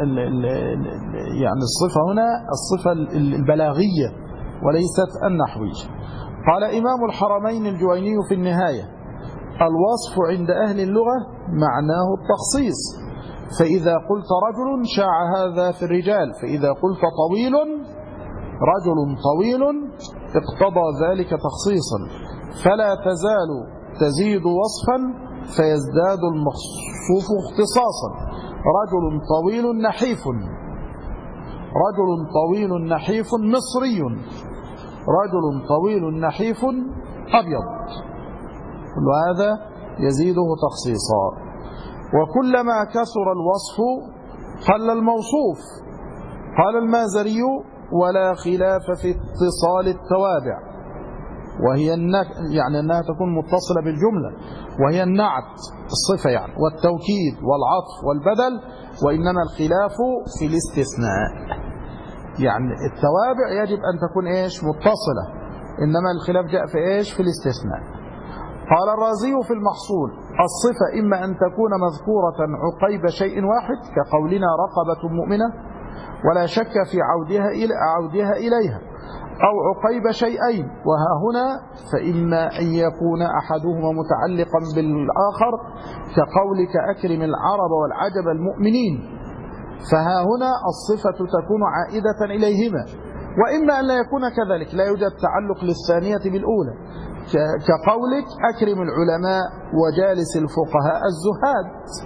يعني الصفة هنا الصفة البلاغية وليست النحوية. قال إمام الحرمين الجويني في النهاية: الوصف عند أهل اللغة معناه التخصيص، فإذا قلت رجل شاع هذا في الرجال، فإذا قلت طويل رجل طويل اقتضى ذلك تخصيصا، فلا تزال تزيد وصفا فيزداد المخصوص اختصاصا. رجل طويل نحيف، رجل طويل نحيف مصري، رجل طويل نحيف أبيض. كل هذا يزيده تخصيصا. وكلما كثر الوصف قل الموصوف، قال المازري: ولا خلاف في اتصال التوابع، وهي يعني أنها تكون متصلة بالجملة، وهي النعت الصفة يعني، والتوكيد والعطف والبدل، وإنما الخلاف في الاستثناء. يعني التوابع يجب أن تكون إيش؟ متصلة، إنما الخلاف جاء في إيش؟ في الاستثناء. قال الرازي في المحصول: الصفة إما أن تكون مذكورة عقيب شيء واحد كقولنا رقبة مؤمنة ولا شك في عودها إليها، أو عقيب شيئين، وها هنا فإما أن يكون أحدهما متعلقا بالآخر كقولك أكرم العرب والعجب المؤمنين، فها هنا الصفة تكون عائدة إليهما. وإما أن لا يكون كذلك، لا يوجد تعلق للثانية بالأولى كقولك أكرم العلماء وجالس الفقهاء الزهاد،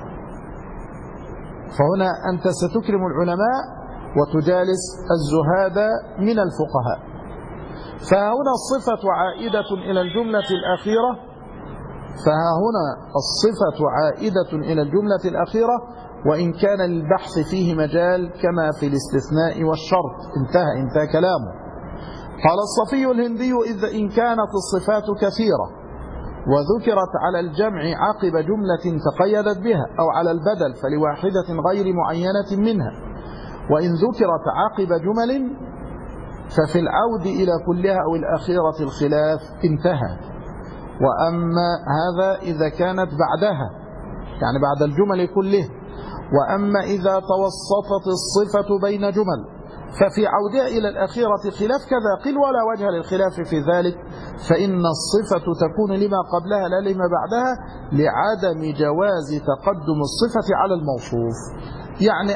فهنا أنت ستكرم العلماء وتجالس الزهاد من الفقهاء. فهنا الصفة عائدة إلى الجملة الأخيرة، الأخيرة، وإن كان للبحث فيه مجال كما في الاستثناء والشرط. انتهى كلامه. قال الصفي الهندي: إن كانت الصفات كثيرة وذكرت على الجمع عقب جملة تقيدت بها، أو على البدل فلواحدة غير معينة منها، وإن ذكرت عقب جمل ففي العود إلى كلها أو الأخيرة الخلاف. انتهى. وأما هذا إذا كانت بعدها، يعني بعد الجمل كله. وأما إذا توسطت الصفة بين جمل ففي عودها إلى الأخيرة خلاف كذا قل، ولا وجه للخلاف في ذلك، فإن الصفة تكون لما قبلها لا لما بعدها، لعدم جواز تقدم الصفة على الموصوف. يعني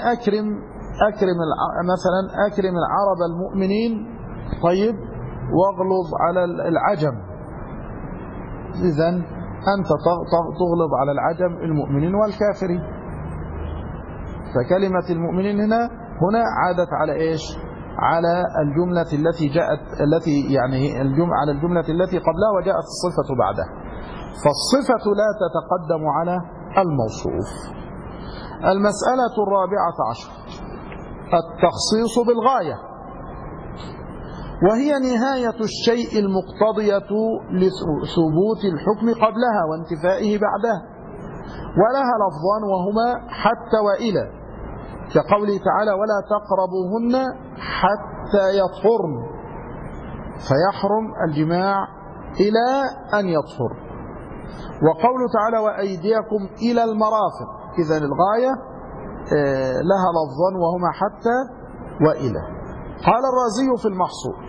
مثلا أكرم العرب المؤمنين، طيب، واغلظ على العجم. إذن أنت تغلظ على العجم المؤمنين والكافرين، فكلمة المؤمنين هنا عادت على إيش؟ على الجملة على الجملة التي قبلها، وجاءت الصفة بعدها، فالصفة لا تتقدم على الموصوف. المسألة 14: التخصيص بالغاية، وهي نهاية الشيء المقتضية لثبوت الحكم قبلها وانتفائه بعدها، ولها لفظان وهما حتى وإلى، كقوله تعالى: ولا تقربوهن حتى يطهرن، فيحرم الجماع إلى أن يطهر. وقوله تعالى: وأيديكم إلى المرافق. إذن الغاية لها لفظان وهما حتى وإلى. قال الرازي في المحصول: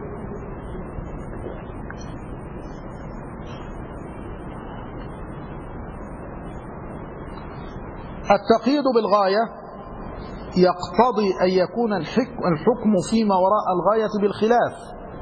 التقييد بالغاية يقتضي أن يكون الحكم فيما وراء الغاية بالخلاف،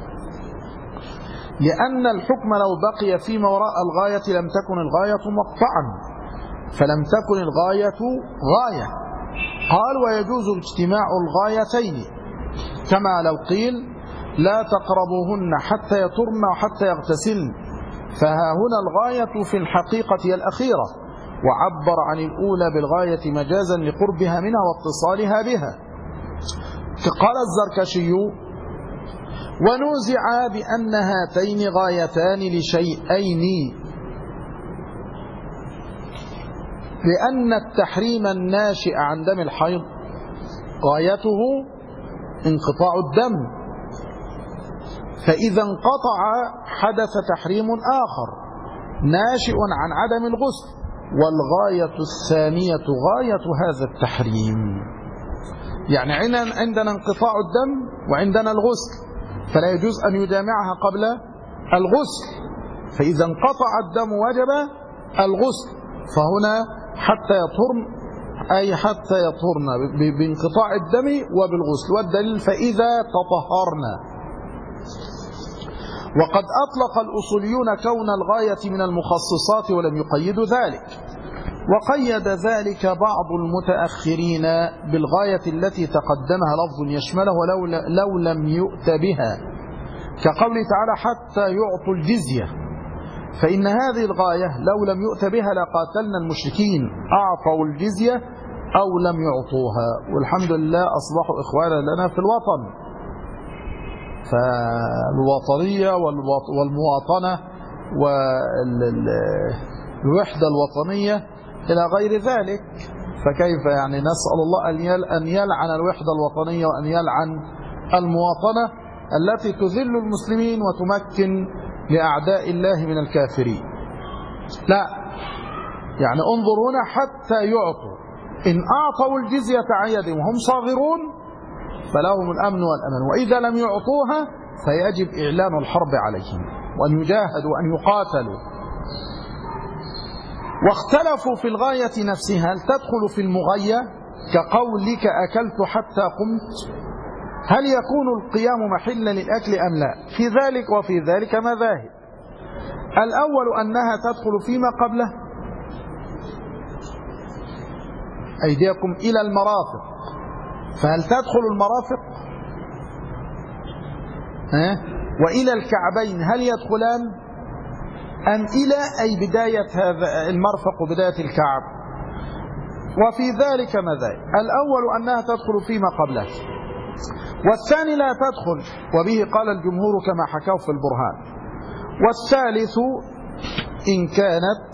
لأن الحكم لو بقي فيما وراء الغاية لم تكن الغاية مقطعا، فلم تكن الغاية غاية. قال: ويجوز اجتماع الغايتين، كما لو قيل: لا تقربوهن حتى يطهرن وحتى يغتسلن، فها هنا الغاية في الحقيقة هي الأخيرة، وعبر عن الأولى بالغاية مجازا لقربها منها واتصالها بها. قال الزركشي: ونوزع بأن هاتين غايتان لشيئين، لأن التحريم الناشئ عن دم الحيض غايته انقطاع الدم، فإذا انقطع حدث تحريم آخر ناشئ عن عدم الغسل، والغاية الثانية غاية هذا التحريم. يعني عندنا انقطاع الدم وعندنا الغسل، فلا يجوز أن يجامعها قبل الغسل، فإذا انقطع الدم وجب الغسل، فهنا حتى يطهرن، أي حتى يطهرن بانقطاع الدم وبالغسل، والدليل فإذا تطهرنا. وقد أطلق الأصوليون كون الغاية من المخصصات ولم يقيدوا ذلك، وقيد ذلك بعض المتأخرين بالغاية التي تقدمها لفظ يشمله لو لم يؤت بها، كقوله تعالى: حتى يعطوا الجزية، فإن هذه الغاية لو لم يؤت بها لقاتلنا المشركين. أعطوا الجزية أو لم يعطوها، والحمد لله أصبحوا إخوانا لنا في الوطن. فالوطنية والمواطنة والوحدة الوطنية إلى غير ذلك، فكيف يعني نسأل الله أن يلعن الوحدة الوطنية وأن يلعن المواطنة التي تذل المسلمين وتمكن لأعداء الله من الكافرين. لا، يعني انظرونا حتى يعطوا، إن أعطوا الجزية عن يد وهم صاغرون فلهم الأمن والأمان، وإذا لم يعطوها فيجب إعلان الحرب عليهم وأن يجاهدوا وأن يقاتلوا. واختلفوا في الغاية نفسها، هل تدخل في المغية كقولك أكلت حتى قمت؟ هل يكون القيام محلا للأكل أم لا؟ في ذلك وفي ذلك مذاهب. الأول أنها تدخل فيما قبله، أيديكم إلى المرافق، فهل تدخل المرافق؟ وإلى الكعبين هل يدخلان أم إلى أي بداية هذا المرفق وبداية الكعب؟ وفي ذلك مذاهب. الأول أنها تدخل فيما قبله، والثاني لا تدخل، وبه قال الجمهور كما حكوا في البرهان. والثالث إن كانت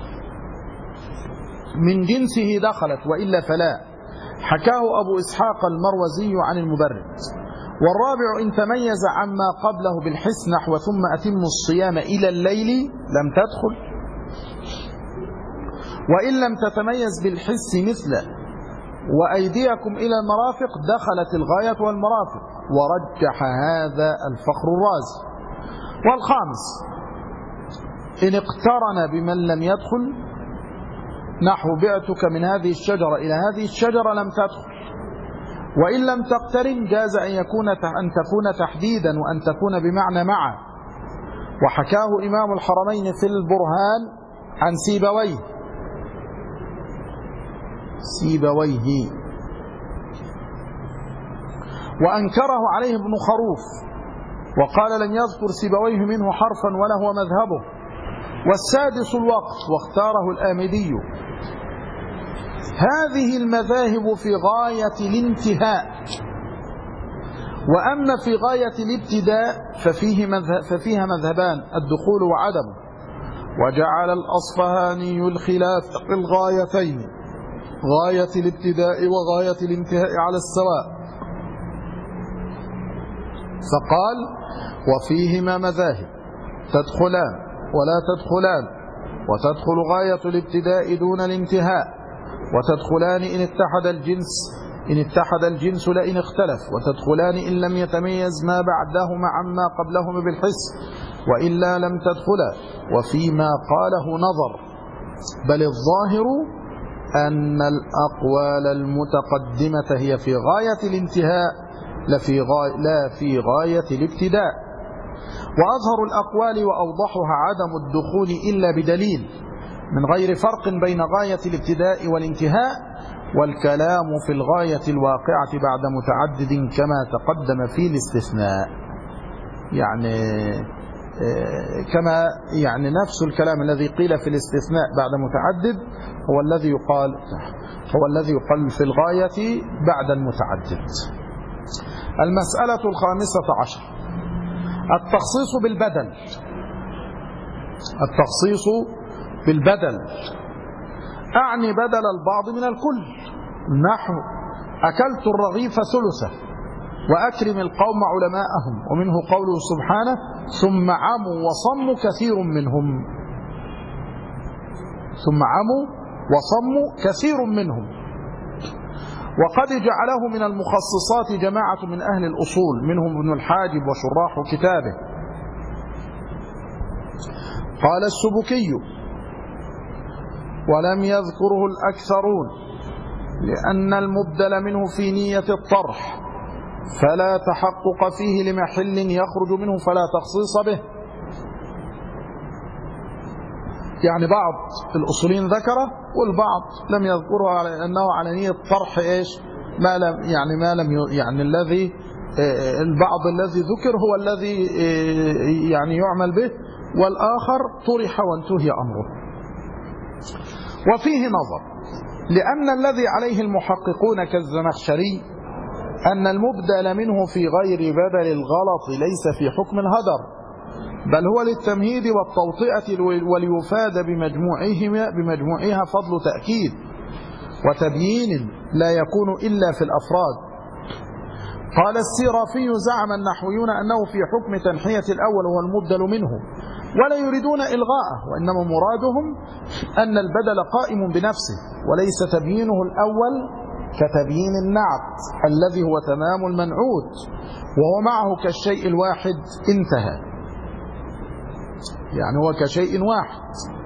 من جنسه دخلت وإلا فلا، حكاه أبو إسحاق المروزي عن المبرد. والرابع إن تميز عما قبله بالحس نحو ثم أتم الصيام إلى الليل لم تدخل، وإن لم تتميز بالحس مثل وأيديكم إلى المرافق دخلت الغاية والمرافق، ورجح هذا الفخر الرازي. والخامس إن اقترن بمن لم يدخل نحو بعتك من هذه الشجرة إلى هذه الشجرة لم تدخل، وإن لم تقترن جاز أن تكون تحديدا وأن تكون بمعنى معا. وحكاه إمام الحرمين في البرهان عن سيبويه وأنكره عليه ابن خروف، وقال لم يذكر سيبويه منه حرفا ولا هو مذهبه. والسادس الوقت، واختاره الآمدي. هذه المذاهب في غاية الانتهاء، وأما في غاية الابتداء ففيها مذهبان، الدخول وعدمه. وجعل الأصفهاني الخلاف في الغايتين، غاية الابتداء وغاية الانتهاء على السواء، فقال وفيهما مذاهب تدخلان ولا تدخلان، وتدخل غاية الابتداء دون الانتهاء، وتدخلان إن اتحد الجنس لئن اختلف، وتدخلان إن لم يتميز ما بعدهما عما قبلهما بالحس، وإلا لم تدخلا. وفيما قاله نظر، بل الظاهر أن الأقوال المتقدمة هي في غاية الانتهاء لا في غاية الابتداء. وأظهر الأقوال وأوضحها عدم الدخول إلا بدليل، من غير فرق بين غاية الابتداء والانتهاء، والكلام في الغاية الواقعة بعد متعدد كما تقدم في الاستثناء. كما نفس الكلام الذي قيل في الاستثناء بعد متعدد هو الذي يقال في الغاية بعد المتعدد. المسألة الخامسة عشر التخصيص بالبدل. التخصيص بالبدل أعني بدل البعض من الكل، نحو أكلت الرغيف ثلثه وأكرم القوم علماءهم، ومنه قوله سبحانه ثم عموا وصموا كثير منهم. ثم عموا وصموا كثير منهم. وقد جعله من المخصصات جماعة من أهل الأصول، منهم ابن الحاجب وشراح كتابه. قال السبكي ولم يذكره الأكثرون لأن المبدل منه في نية الطرح، فلا تحقق فيه لمحل يخرج منه فلا تخصيص به. بعض الأصولين ذكره والبعض لم يذكره على أنه على نية طرح ما لم الذي البعض الذي ذكر هو الذي يعمل به، والآخر طرح وانتهي أمره. وفيه نظر، لأن الذي عليه المحققون كالزمخشري أن المبدل منه في غير بدل الغلط ليس في حكم الهدر، بل هو للتمهيد والتوطئة وليفاد بمجموعها فضل تأكيد وتبيين لا يكون إلا في الأفراد. قال السيرافي: زعم النحويون أنه في حكم تنحية الأول هو المبدل منه، ولا يريدون إلغاءه، وإنما مرادهم أن البدل قائم بنفسه، وليس تبيينه الأول كتبيين النعت الذي هو تمام المنعوت وهو معه كالشيء الواحد انتهى، يعني هو كشيء واحد.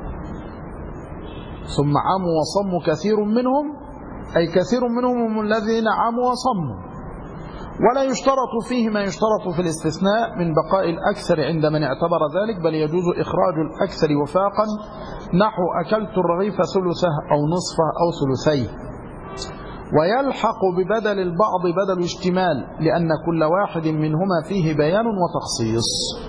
ثم عموا وصموا كثير منهم، أي كثير منهم هم الذين عموا وصموا. ولا يشترط فيه ما يشترط في الاستثناء من بقاء الأكثر عند من اعتبر ذلك، بل يجوز إخراج الأكثر وفاقا، نحو أكلت الرغيف ثلثه أو نصفه أو ثلثيه. ويلحق ببدل البعض بدل اشتمال، لأن كل واحد منهما فيه بيان وتخصيص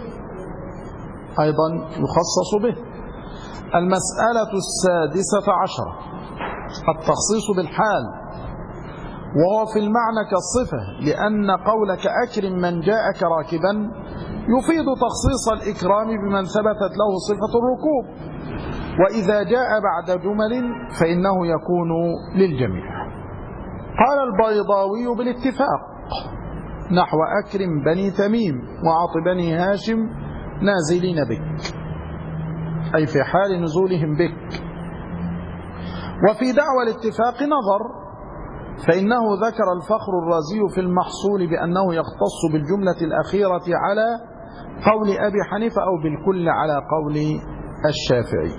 أيضا يخصص به. المسألة 16 التخصيص بالحال، وهو في المعنى كالصفة، لأن قولك أكرم من جاءك راكبا يفيد تخصيص الإكرام بمن ثبتت له صفة الركوب، وإذا جاء بعد جمل فإنه يكون للجميع. قال البيضاوي بالاتفاق نحو أكرم بني تميم وعط بني هاشم نازلين بك، أي في حال نزولهم بك. وفي دعوى الاتفاق نظر، فإنه ذكر الفخر الرازي في المحصول بأنه يختص بالجملة الأخيرة على قول أبي حنيفة أو بالكل على قول الشافعي.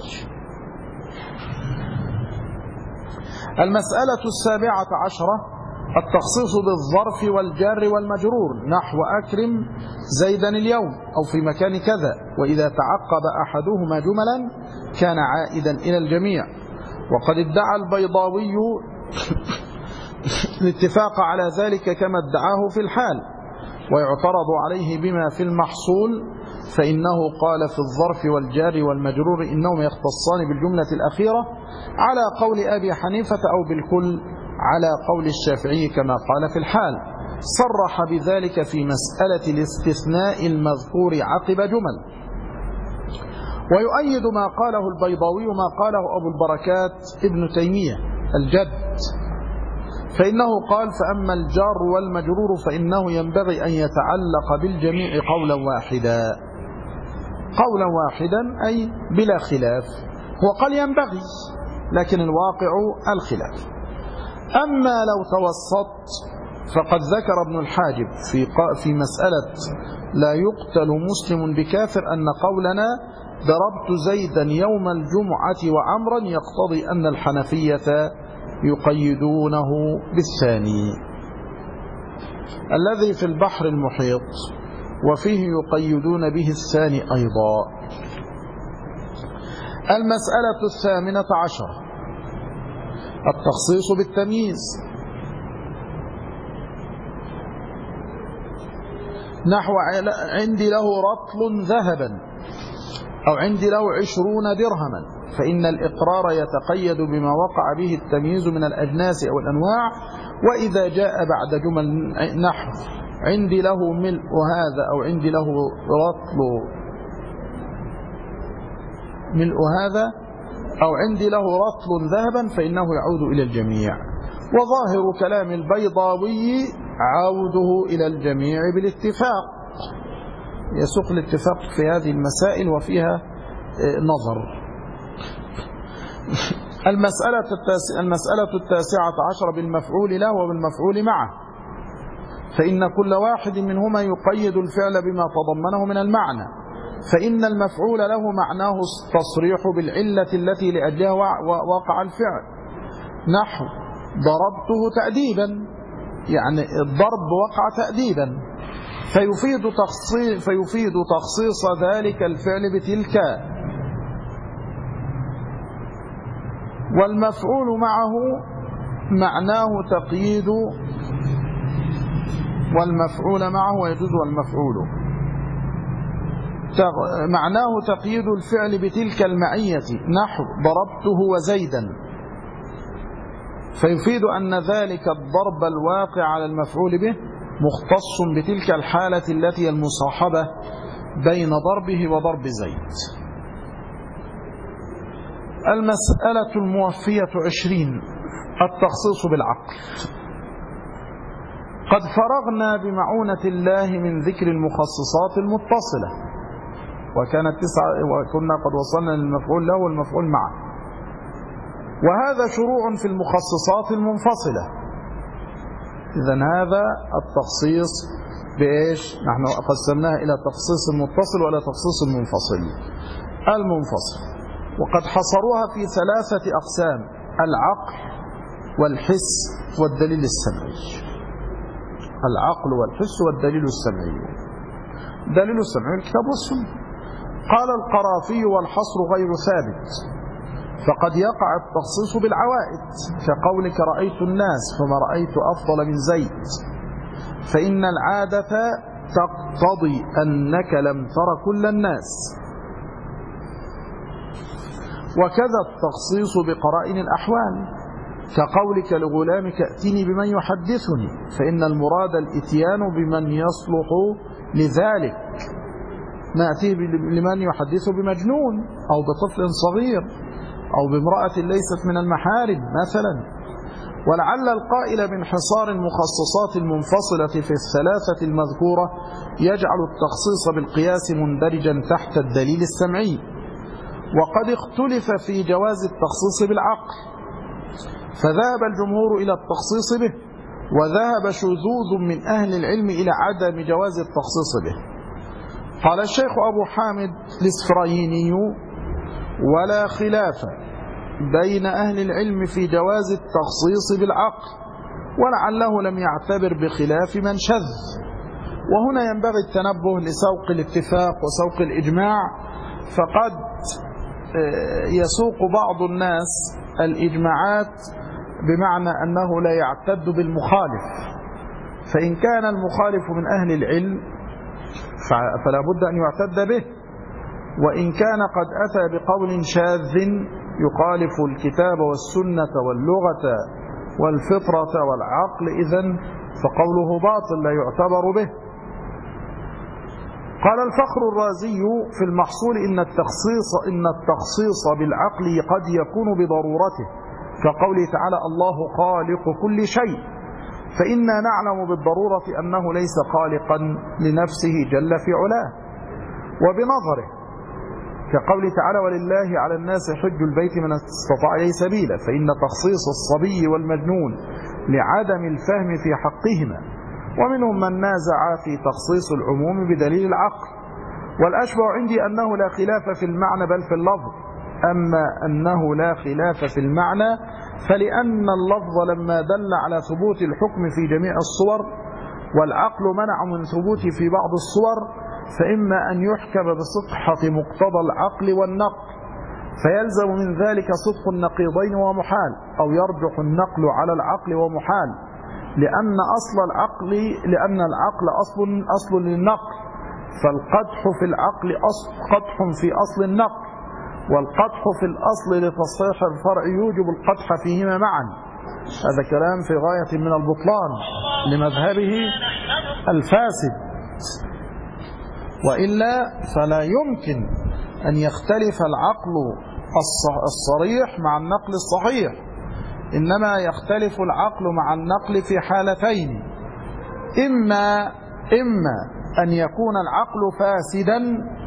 المسألة 17 التخصيص بالظرف والجار والمجرور، نحو أكرم زيدا اليوم أو في مكان كذا، وإذا تعقب أحدهما جملا كان عائدا إلى الجميع. وقد ادعى البيضاوي الاتفاق على ذلك كما ادعاه في الحال، ويعترض عليه بما في المحصول، فإنه قال في الظرف والجار والمجرور إنهما يختصان بالجملة الأخيرة على قول أبي حنيفة أو بالكل على قول الشافعي كما قال في الحال. صرح بذلك في مسألة الاستثناء المذكور عقب جمل. ويؤيد ما قاله البيضاوي ما قاله أبو البركات ابن تيمية الجد، فإنه قال: فأما الجار والمجرور فإنه ينبغي أن يتعلق بالجميع قولا واحدا. قولا واحدا أي بلا خلاف. هو قال ينبغي، لكن الواقع الخلاف. أما لو توسط فقد ذكر ابن الحاجب في مسألة لا يقتل مسلم بكافر أن قولنا ضربت زيدا يوم الجمعة وعمرا يقتضي أن الحنفية يقيدونه بالثاني الذي في البحر المحيط، وفيه يقيدون به الثاني أيضا. المسألة 18 التخصيص بالتمييز، نحو عندي له رطل ذهبا أو عندي له 20 درهما، فإن الإقرار يتقيد بما وقع به التمييز من الأجناس أو الأنواع. وإذا جاء بعد جمل نحو عندي له ملء هذا أو عندي له رطل ملء هذا أو عندي له رطل ذهبا فإنه يعود إلى الجميع. وظاهر كلام البيضاوي عوده إلى الجميع بالاتفاق، يسوق الاتفاق في هذه المسائل وفيها نظر. المسألة 19 بالمفعول له وبالمفعول معه، فإن كل واحد منهما يقيد الفعل بما تضمنه من المعنى، فإن المفعول له معناه التصريح بالعلة التي لأجلها وقع الفعل، نحو ضربته تأديبا، يعني الضرب وقع تأديبا، فيفيد تخصيص ذلك الفعل بتلك. والمفعول معه معناه تقييد، والمفعول معه ويجوز والمفعول معناه تقييد الفعل بتلك المعية، نحو ضربته وزيدا، فيفيد أن ذلك الضرب الواقع على المفعول به مختص بتلك الحالة التي هي المصاحبة بين ضربه وضرب زيد. المسألة الموفية 20 التخصيص بالعقل. قد فرغنا بمعونة الله من ذكر المخصصات المتصلة، وكنا قد وصلنا للمفعول له والمفعول معه، وهذا شروع في المخصصات المنفصلة. إذن هذا التخصيص بإيش؟ نحن قسمناها إلى تخصيص المتصل وإلى تخصيص المنفصل. المنفصل وقد حصروها في 3 أقسام: العقل والحس والدليل السمعي. العقل والحس والدليل السمعي. دليل السمعي الكتاب والسنة. قال القرافي: والحصر غير ثابت، فقد يقع التخصيص بالعوائد كقولك رأيت الناس فما رأيت أفضل من زيد، فإن العادة تقتضي أنك لم تر كل الناس. وكذا التخصيص بقرائن الأحوال كقولك لغلامك ائتني بمن يحدثني، فإن المراد الاتيان بمن يصلح لذلك، نأتيه لمن يحدث بمجنون أو بطفل صغير أو بامرأة ليست من المحارم مثلا. ولعل القائل بانحصار المخصصات المنفصلة في 3 المذكورة يجعل التخصيص بالقياس مندرجا تحت الدليل السمعي. وقد اختلف في جواز التخصيص بالعقل، فذهب الجمهور إلى التخصيص به، وذهب شذوذ من أهل العلم إلى عدم جواز التخصيص به. قال الشيخ أبو حامد الإسفرايني: ولا خلاف بين أهل العلم في جواز التخصيص بالعقل، ولعله لم يعتبر بخلاف من شذ. وهنا ينبغي التنبه لسوق الاتفاق وسوق الإجماع، فقد يسوق بعض الناس الإجماعات بمعنى أنه لا يعتد بالمخالف، فإن كان المخالف من أهل العلم فلا بد أن يعتد به، وإن كان قد أتى بقول شاذ يخالف الكتاب والسنة واللغة والفطرة والعقل إذن فقوله باطل لا يعتبر به. قال الفخر الرازي في المحصول: إن التخصيص بالعقل قد يكون بضرورته، كقوله تعالى: الله خالق كل شيء، فإنا نعلم بالضرورة أنه ليس خالقا لنفسه جل في علاه. وبنظره كقوله تعالى: ولله على الناس حج البيت من استطاع إليه سبيلا، فإن تخصيص الصبي والمجنون لعدم الفهم في حقهما. ومنهم من نازع في تخصيص العموم بدليل العقل. والأشبه عندي أنه لا خلاف في المعنى بل في اللفظ. أما أنه لا خلاف في المعنى فلأن اللفظ لما دل على ثبوت الحكم في جميع الصور والعقل منع من ثبوته في بعض الصور، فإما أن يحكم بصحة مقتضى العقل والنقل فيلزم من ذلك صدق النقيضين ومحال، أو يرجح النقل على العقل ومحال، لأن العقل أصل للنقل، فالقدح في العقل قدح في أصل النقل، والقدح في الأصل لتصحيح الفرع يوجب القدح فيهما معا. هذا كلام في غاية من البطلان لمذهبه الفاسد، وإلا فلا يمكن أن يختلف العقل الصريح مع النقل الصحيح، إنما يختلف العقل مع النقل في حالتين: إما أن يكون العقل فاسدا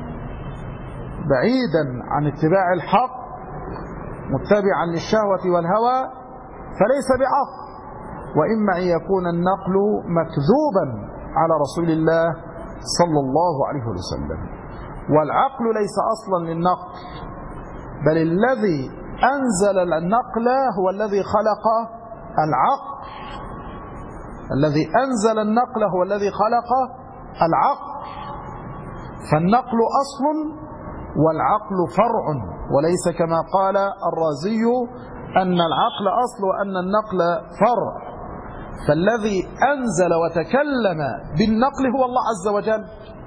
بعيدا عن اتباع الحق متبعا للشهوة والهوى فليس بعقل، وإما أن يكون النقل مكذوبا على رسول الله صلى الله عليه وسلم. والعقل ليس أصلا للنقل، بل الذي أنزل النقل هو الذي خلق العقل. الذي أنزل النقل هو الذي خلق العقل، فالنقل أصل والعقل فرع، وليس كما قال الرازي أن العقل أصل وأن النقل فرع. فالذي أنزل وتكلم بالنقل هو الله عز وجل،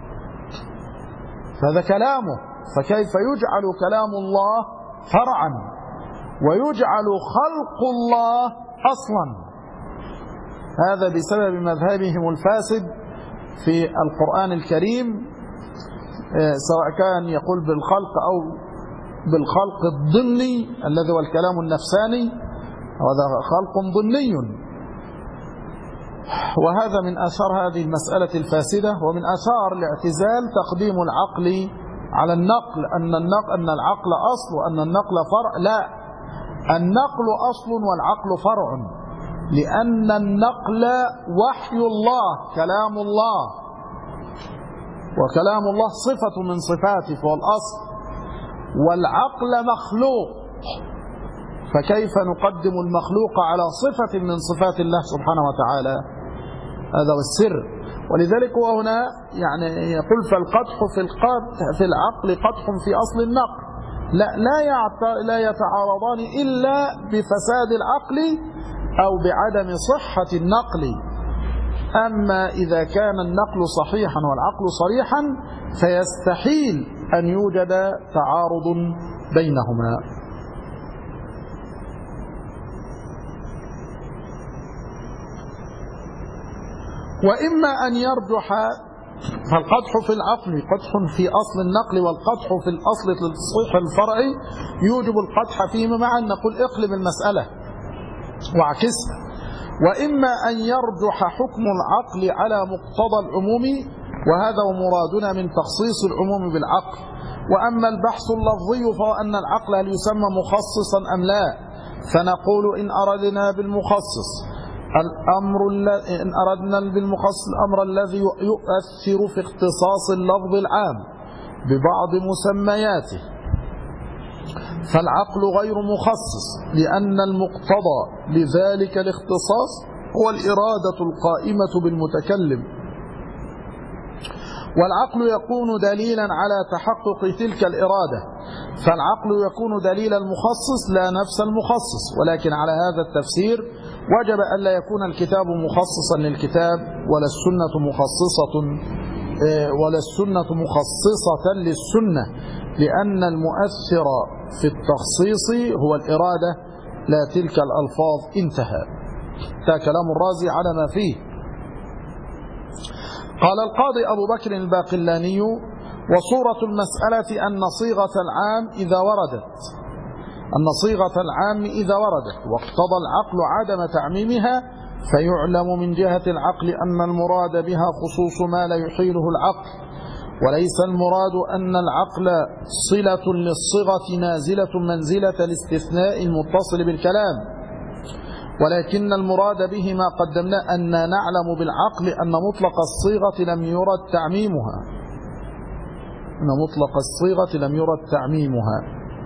فهذا كلامه، فكيف يجعل كلام الله فرعا ويجعل خلق الله أصلا. هذا بسبب مذهبهم الفاسد في القرآن الكريم، سواء كان يقول بالخلق أو بالخلق الضمني الذي هو الكلام النفساني، وهذا خلق ضمني. وهذا من آثار هذه المسألة الفاسدة، ومن آثار الاعتزال تقديم العقل على النقل، أن العقل أصل وأن النقل فرع. لا، النقل أصل والعقل فرع، لأن النقل وحي الله، كلام الله، وكلام الله صفة من صفاته فهو الأصل، والعقل مخلوق، فكيف نقدم المخلوق على صفة من صفات الله سبحانه وتعالى؟ هذا هو السر. ولذلك هو هنا يعني يقول فالقدح في العقل قدح في أصل النقل. لا يتعارضان إلا بفساد العقل أو بعدم صحة النقل. أما إذا كان النقل صحيحا والعقل صريحا فيستحيل أن يوجد تعارض بينهما. وإما أن يرجح، فالقدح في العقل قدح في أصل النقل، والقدح في الأصل الصحيح الفرعي يوجب القدح فيهما معا. نقول اقلب المسألة واعكسها. وإما أن يرجح حكم العقل على مقتضى العموم، وهذا مرادنا من تخصيص العموم بالعقل. وأما البحث اللفظي فهو أن العقل هل يسمى مخصصا أم لا، فنقول إن أردنا بالمخصص الأمر الذي يؤثر في اختصاص اللفظ العام ببعض مسمياته فالعقل غير مخصص، لأن المقتضى لذلك الاختصاص هو الإرادة القائمة بالمتكلم، والعقل يكون دليلا على تحقق تلك الإرادة، فالعقل يكون دليل المخصص لا نفس المخصص. ولكن على هذا التفسير وجب ألا يكون الكتاب مخصصا للكتاب ولا السنة مخصصة للسنة، لأن المؤثر في التخصيص هو الإرادة لا تلك الألفاظ. انتهى. ده كلام الرازي على ما فيه. قال القاضي أبو بكر الباقلاني: وصورة المسألة أن صيغة العام إذا وردت واقتضى العقل عدم تعميمها فيعلم من جهة العقل أن المراد بها خصوص ما لا يحيله العقل، وليس المراد أن العقل صلة للصيغة نازلة منزلة الاستثناء المتصل بالكلام، ولكن المراد به ما قدمنا أن نعلم بالعقل أن مطلق الصيغة لم يرد تعميمها.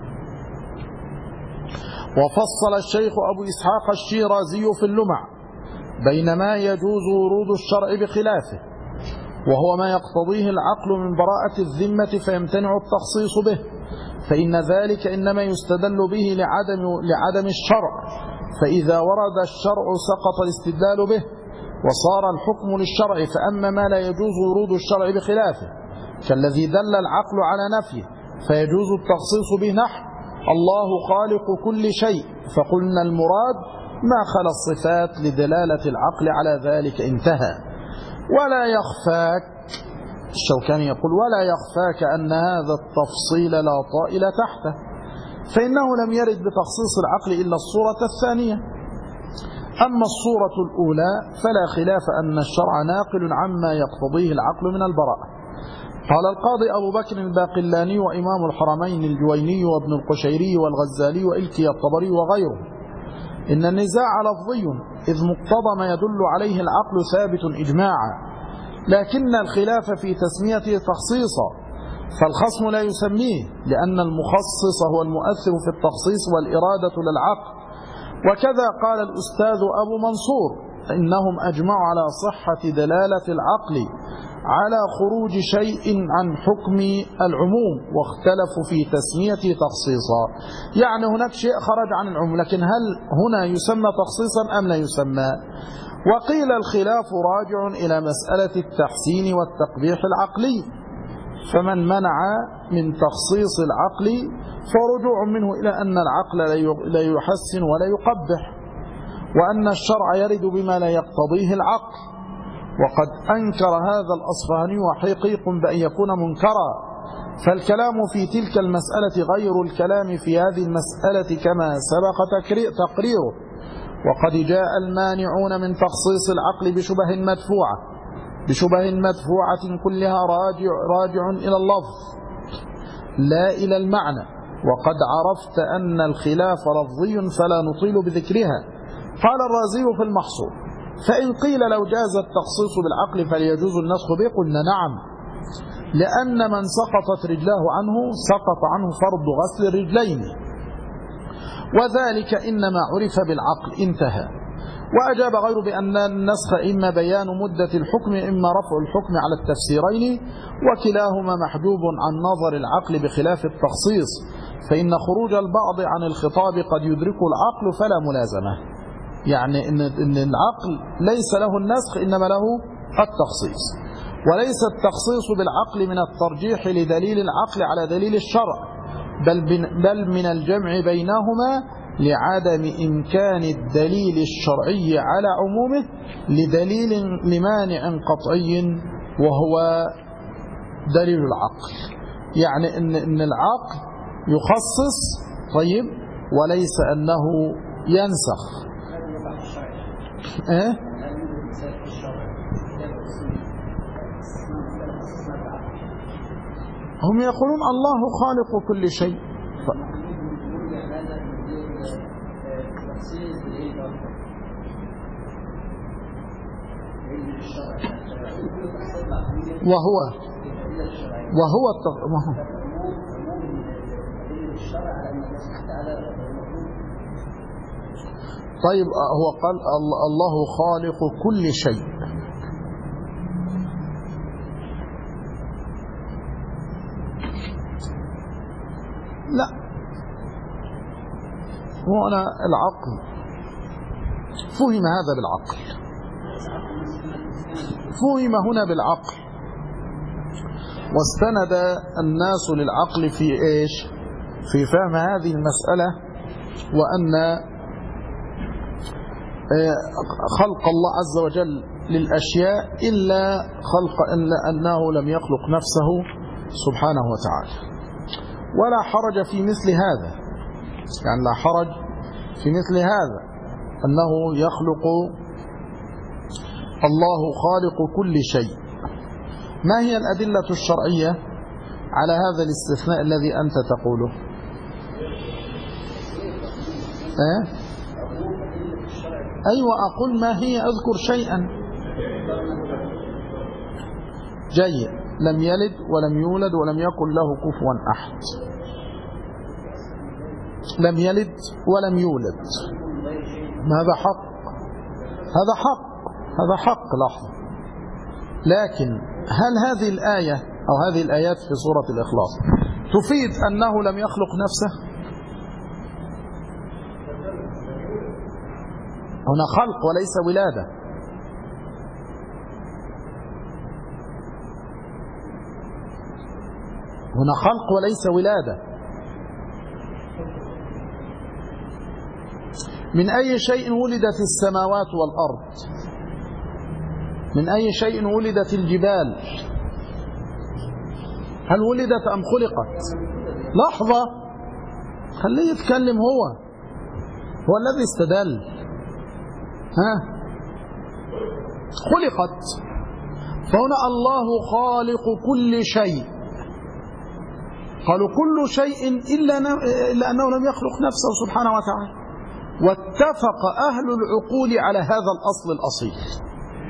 وفصل الشيخ أبو إسحاق الشيرازي في اللمع بين ما يجوز ورود الشرع بخلافه، وهو ما يقتضيه العقل من براءة الذمة فيمتنع التخصيص به، فإن ذلك إنما يستدل به لعدم الشرع، فإذا ورد الشرع سقط الاستدلال به وصار الحكم للشرع. فأما ما لا يجوز ورود الشرع بخلافه كالذي دل العقل على نفيه فيجوز التخصيص به، نحو الله خالق كل شيء، فقلنا المراد ما خلا الصفات لدلالة العقل على ذلك. انتهى. ولا يخفاك، الشوكاني يقول: ولا يخفاك أن هذا التفصيل لا طائل تحته، فإنه لم يرد بتخصيص العقل إلا الصورة الثانية. أما الصورة الأولى فلا خلاف أن الشرع ناقل عما يقتضيه العقل من البراءة. قال القاضي أبو بكر الباقلاني وإمام الحرمين الجويني وابن القشيري والغزالي وإلكي الطبري وغيره: إن النزاع لفظي، إذ مقتضى ما يدل عليه العقل ثابت إجماعا، لكن الخلاف في تسميته تخصيصا، فالخصم لا يسميه، لأن المخصص هو المؤثر في التخصيص والإرادة للعقل. وكذا قال الأستاذ أبو منصور: إنهم أجمعوا على صحة دلالة العقل على خروج شيء عن حكم العموم، واختلفوا في تسميته تخصيصا. يعني هناك شيء خرج عن العموم، لكن هل هنا يسمى تخصيصا أم لا يسمى؟ وقيل الخلاف راجع إلى مسألة التحسين والتقبيح العقلي، فمن منع من تخصيص العقل فرجوع منه إلى أن العقل لا يحسن ولا يقبح. وأن الشرع يرد بما لا يقتضيه العقل. وقد أنكر هذا الأصفهاني وحقيق بأن يكون منكرا، فالكلام في تلك المسألة غير الكلام في هذه المسألة كما سبق تقريره. وقد جاء المانعون من تخصيص العقل بشبه مدفوعة كلها راجع إلى اللفظ لا إلى المعنى. وقد عرفت أن الخلاف لفظي فلا نطيل بذكرها. قال الرازي في المحصول: فإن قيل لو جاز التخصيص بالعقل فليجوز النسخ به، قلنا نعم، لأن من سقطت رجلاه عنه سقط عنه فرض غسل الرجلين، وذلك إنما عرف بالعقل، انتهى. وأجاب غيره بأن النسخ إما بيان مدة الحكم إما رفع الحكم على التفسيرين، وكلاهما محجوب عن نظر العقل بخلاف التخصيص، فإن خروج البعض عن الخطاب قد يدركه العقل فلا ملازمة. يعني إن العقل ليس له النسخ إنما له التخصيص، وليس التخصيص بالعقل من الترجيح لدليل العقل على دليل الشرع، بل من الجمع بينهما لعدم إمكان الدليل الشرعي على عمومه لدليل لمانع قطعي وهو دليل العقل. يعني إن العقل يخصص طيب وليس أنه ينسخ. هم يقولون الله خالق كل شيء. وهو طيب هو قال الله خالق كل شيء، لا، هنا العقل فهم هذا بالعقل، فهم هنا بالعقل، واستند الناس للعقل في ايش؟ في فهم هذه المسألة، وأن خلق الله عز وجل للأشياء إلا أنه لم يخلق نفسه سبحانه وتعالى. ولا حرج في مثل هذا، يعني لا حرج في مثل هذا أنه يخلق الله خالق كل شيء. ما هي الأدلة الشرعية على هذا الاستثناء الذي أنت تقوله؟ أيوة، أقول ما هي، أذكر شيئا. جيد. لم يلد ولم يولد ولم يكن له كفوا أحد. لم يلد ولم يولد، هذا حق، هذا حق، هذا حق. لحظة، لكن هل هذه الآية أو هذه الآيات في سورة الإخلاص تفيد أنه لم يخلق نفسه؟ هنا خلق وليس ولادة. هنا خلق وليس ولادة. من أي شيء ولدت السماوات والأرض؟ من أي شيء ولدت الجبال؟ هل ولدت أم خلقت؟ لحظة، خليه يتكلم، هو الذي استدل. خلقت، فهنا الله خالق كل شيء. قالوا كل شيء إلا أنه لم يخلق نفسه سبحانه وتعالى. واتفق أهل العقول على هذا الأصل الأصيل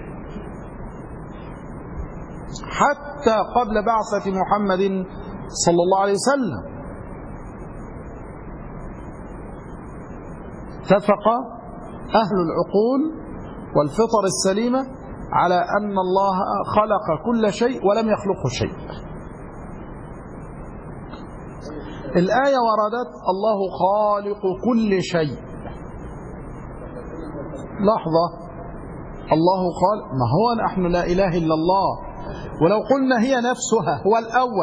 حتى قبل بعثة محمد صلى الله عليه وسلم. اتفق أهل العقول والفطر السليمة على أن الله خلق كل شيء ولم يخلقه شيء. الآية وردت الله خالق كل شيء. لحظة، الله خالق، ما هو نحن لا إله إلا الله، ولو قلنا هي نفسها هو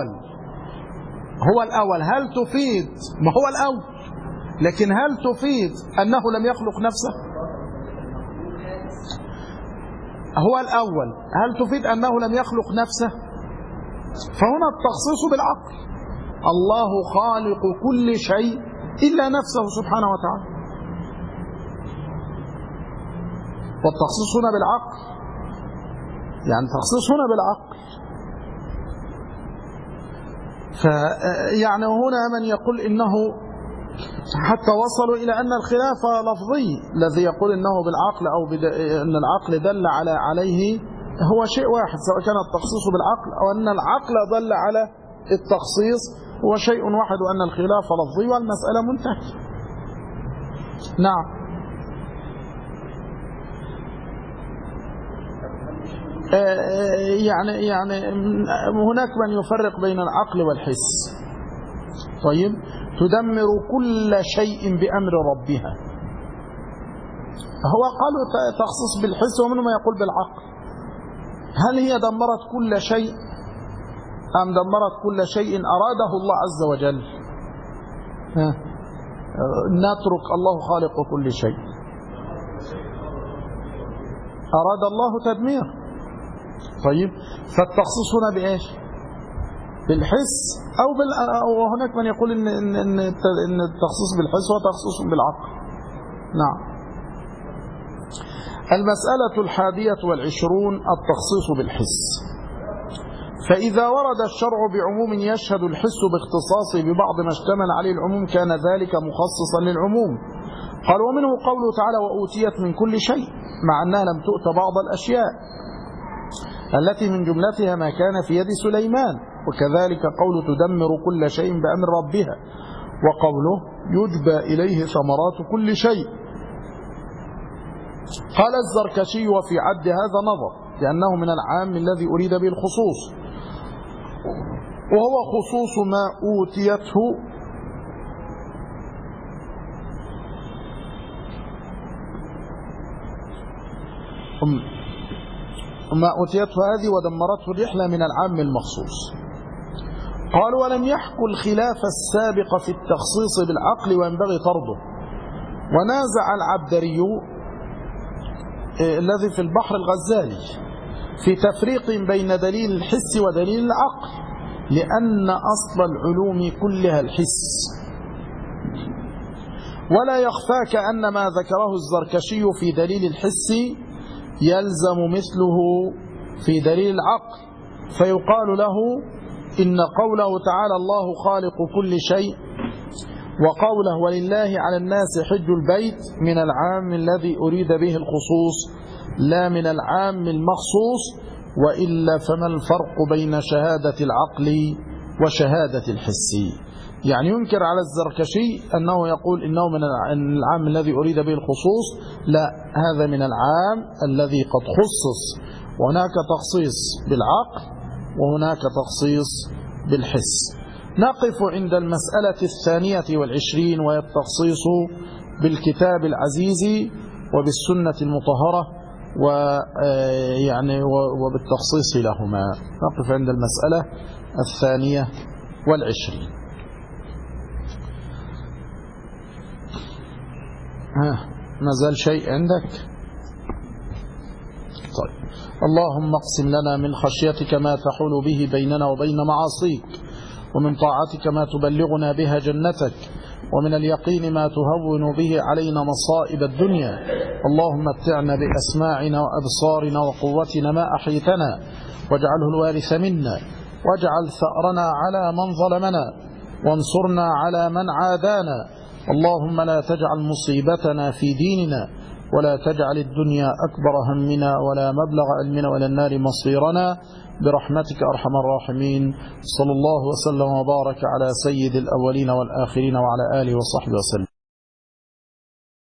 الأول هل تفيد؟ ما هو الأول، لكن هل تفيد أنه لم يخلق نفسه؟ هو الأول هل تفيد أنه لم يخلق نفسه؟ فهنا التخصيص بالعقل، الله خالق كل شيء إلا نفسه سبحانه وتعالى، والتخصيص هنا بالعقل، يعني التخصيص هنا بالعقل. فيعني هنا من يقول إنه حتى وصلوا إلى أن الخلاف لفظي، الذي يقول إنه بالعقل أو أن العقل دل عليه هو شيء واحد، سواء كان التخصيص بالعقل أو أن العقل دل على التخصيص هو شيء واحد، وأن الخلاف لفظي والمسألة منتهية. نعم. يعني هناك من يفرق بين العقل والحس. طيب، تدمر كل شيء بأمر ربها، هو قالوا تخصيص بالحس، ومنهم يقول بالعقل. هل هي دمرت كل شيء أم دمرت كل شيء أراده الله عز وجل؟ نترك الله خالق كل شيء، أراد الله تدمير. طيب، فالتخصيص هنا بإيش؟ بالحس أو هناك من يقول إن التخصيص بالحس هو تخصيص بالعقل. نعم. المسألة 21 التخصيص بالحس. فإذا ورد الشرع بعموم يشهد الحس باختصاصه ببعض ما اشتمل عليه العموم كان ذلك مخصصا للعموم. قال: ومنه قوله تعالى: وأوتيت من كل شيء، مع أنها لم تؤت بعض الأشياء التي من جملتها ما كان في يد سليمان. وكذلك قوله: تدمر كل شيء بأمر ربها، وقوله: يجبى إليه ثمرات كل شيء. قال الزركشي: وفي عد هذا نظر، لأنه من العام الذي أريد به الخصوص، وهو خصوص ما أوتيته هذه ودمرته الرحلة من العام المخصوص. قال: ولم يحكوا الخلاف السابق في التخصيص بالعقل وينبغي طرده. ونازع العبدري الذي في البحر الغزالي في تفريق بين دليل الحس ودليل العقل، لأن أصل العلوم كلها الحس. ولا يخفاك أن ما ذكره الزركشي في دليل الحس يلزم مثله في دليل العقل، فيقال له إن قوله تعالى: الله خالق كل شيء، وقوله: ولله على الناس حج البيت، من العام الذي أريد به الخصوص لا من العام المخصوص، وإلا فما الفرق بين شهادة العقل وشهادة الحس؟ يعني ينكر على الزركشي أنه يقول إنه من العام الذي أريد به الخصوص، لا، هذا من العام الذي قد خصص، وهناك تخصيص بالعقل وهناك تخصيص بالحس. نقف عند المسألة 22 وهي التخصيص بالكتاب العزيز وبالسنة المطهرة وبالتخصيص لهما. نقف عند المسألة 22. ما زال شيء عندك؟ طيب. اللهم اقسم لنا من خشيتك ما تحول به بيننا وبين معاصيك، ومن طاعتك ما تبلغنا بها جنتك، ومن اليقين ما تهون به علينا مصائب الدنيا. اللهم متعنا بأسماعنا وأبصارنا وقوتنا ما أحيتنا، واجعله الوارث منا، واجعل ثأرنا على من ظلمنا، وانصرنا على من عادانا. اللهم لا تجعل مصيبتنا في ديننا، ولا تجعل الدنيا أكبر همنا، ولا مبلغ علمنا، ولا النار مصيرنا، برحمتك أرحم الراحمين. صلى الله وسلم وبارك على سيد الأولين والآخرين وعلى آله وصحبه وسلم.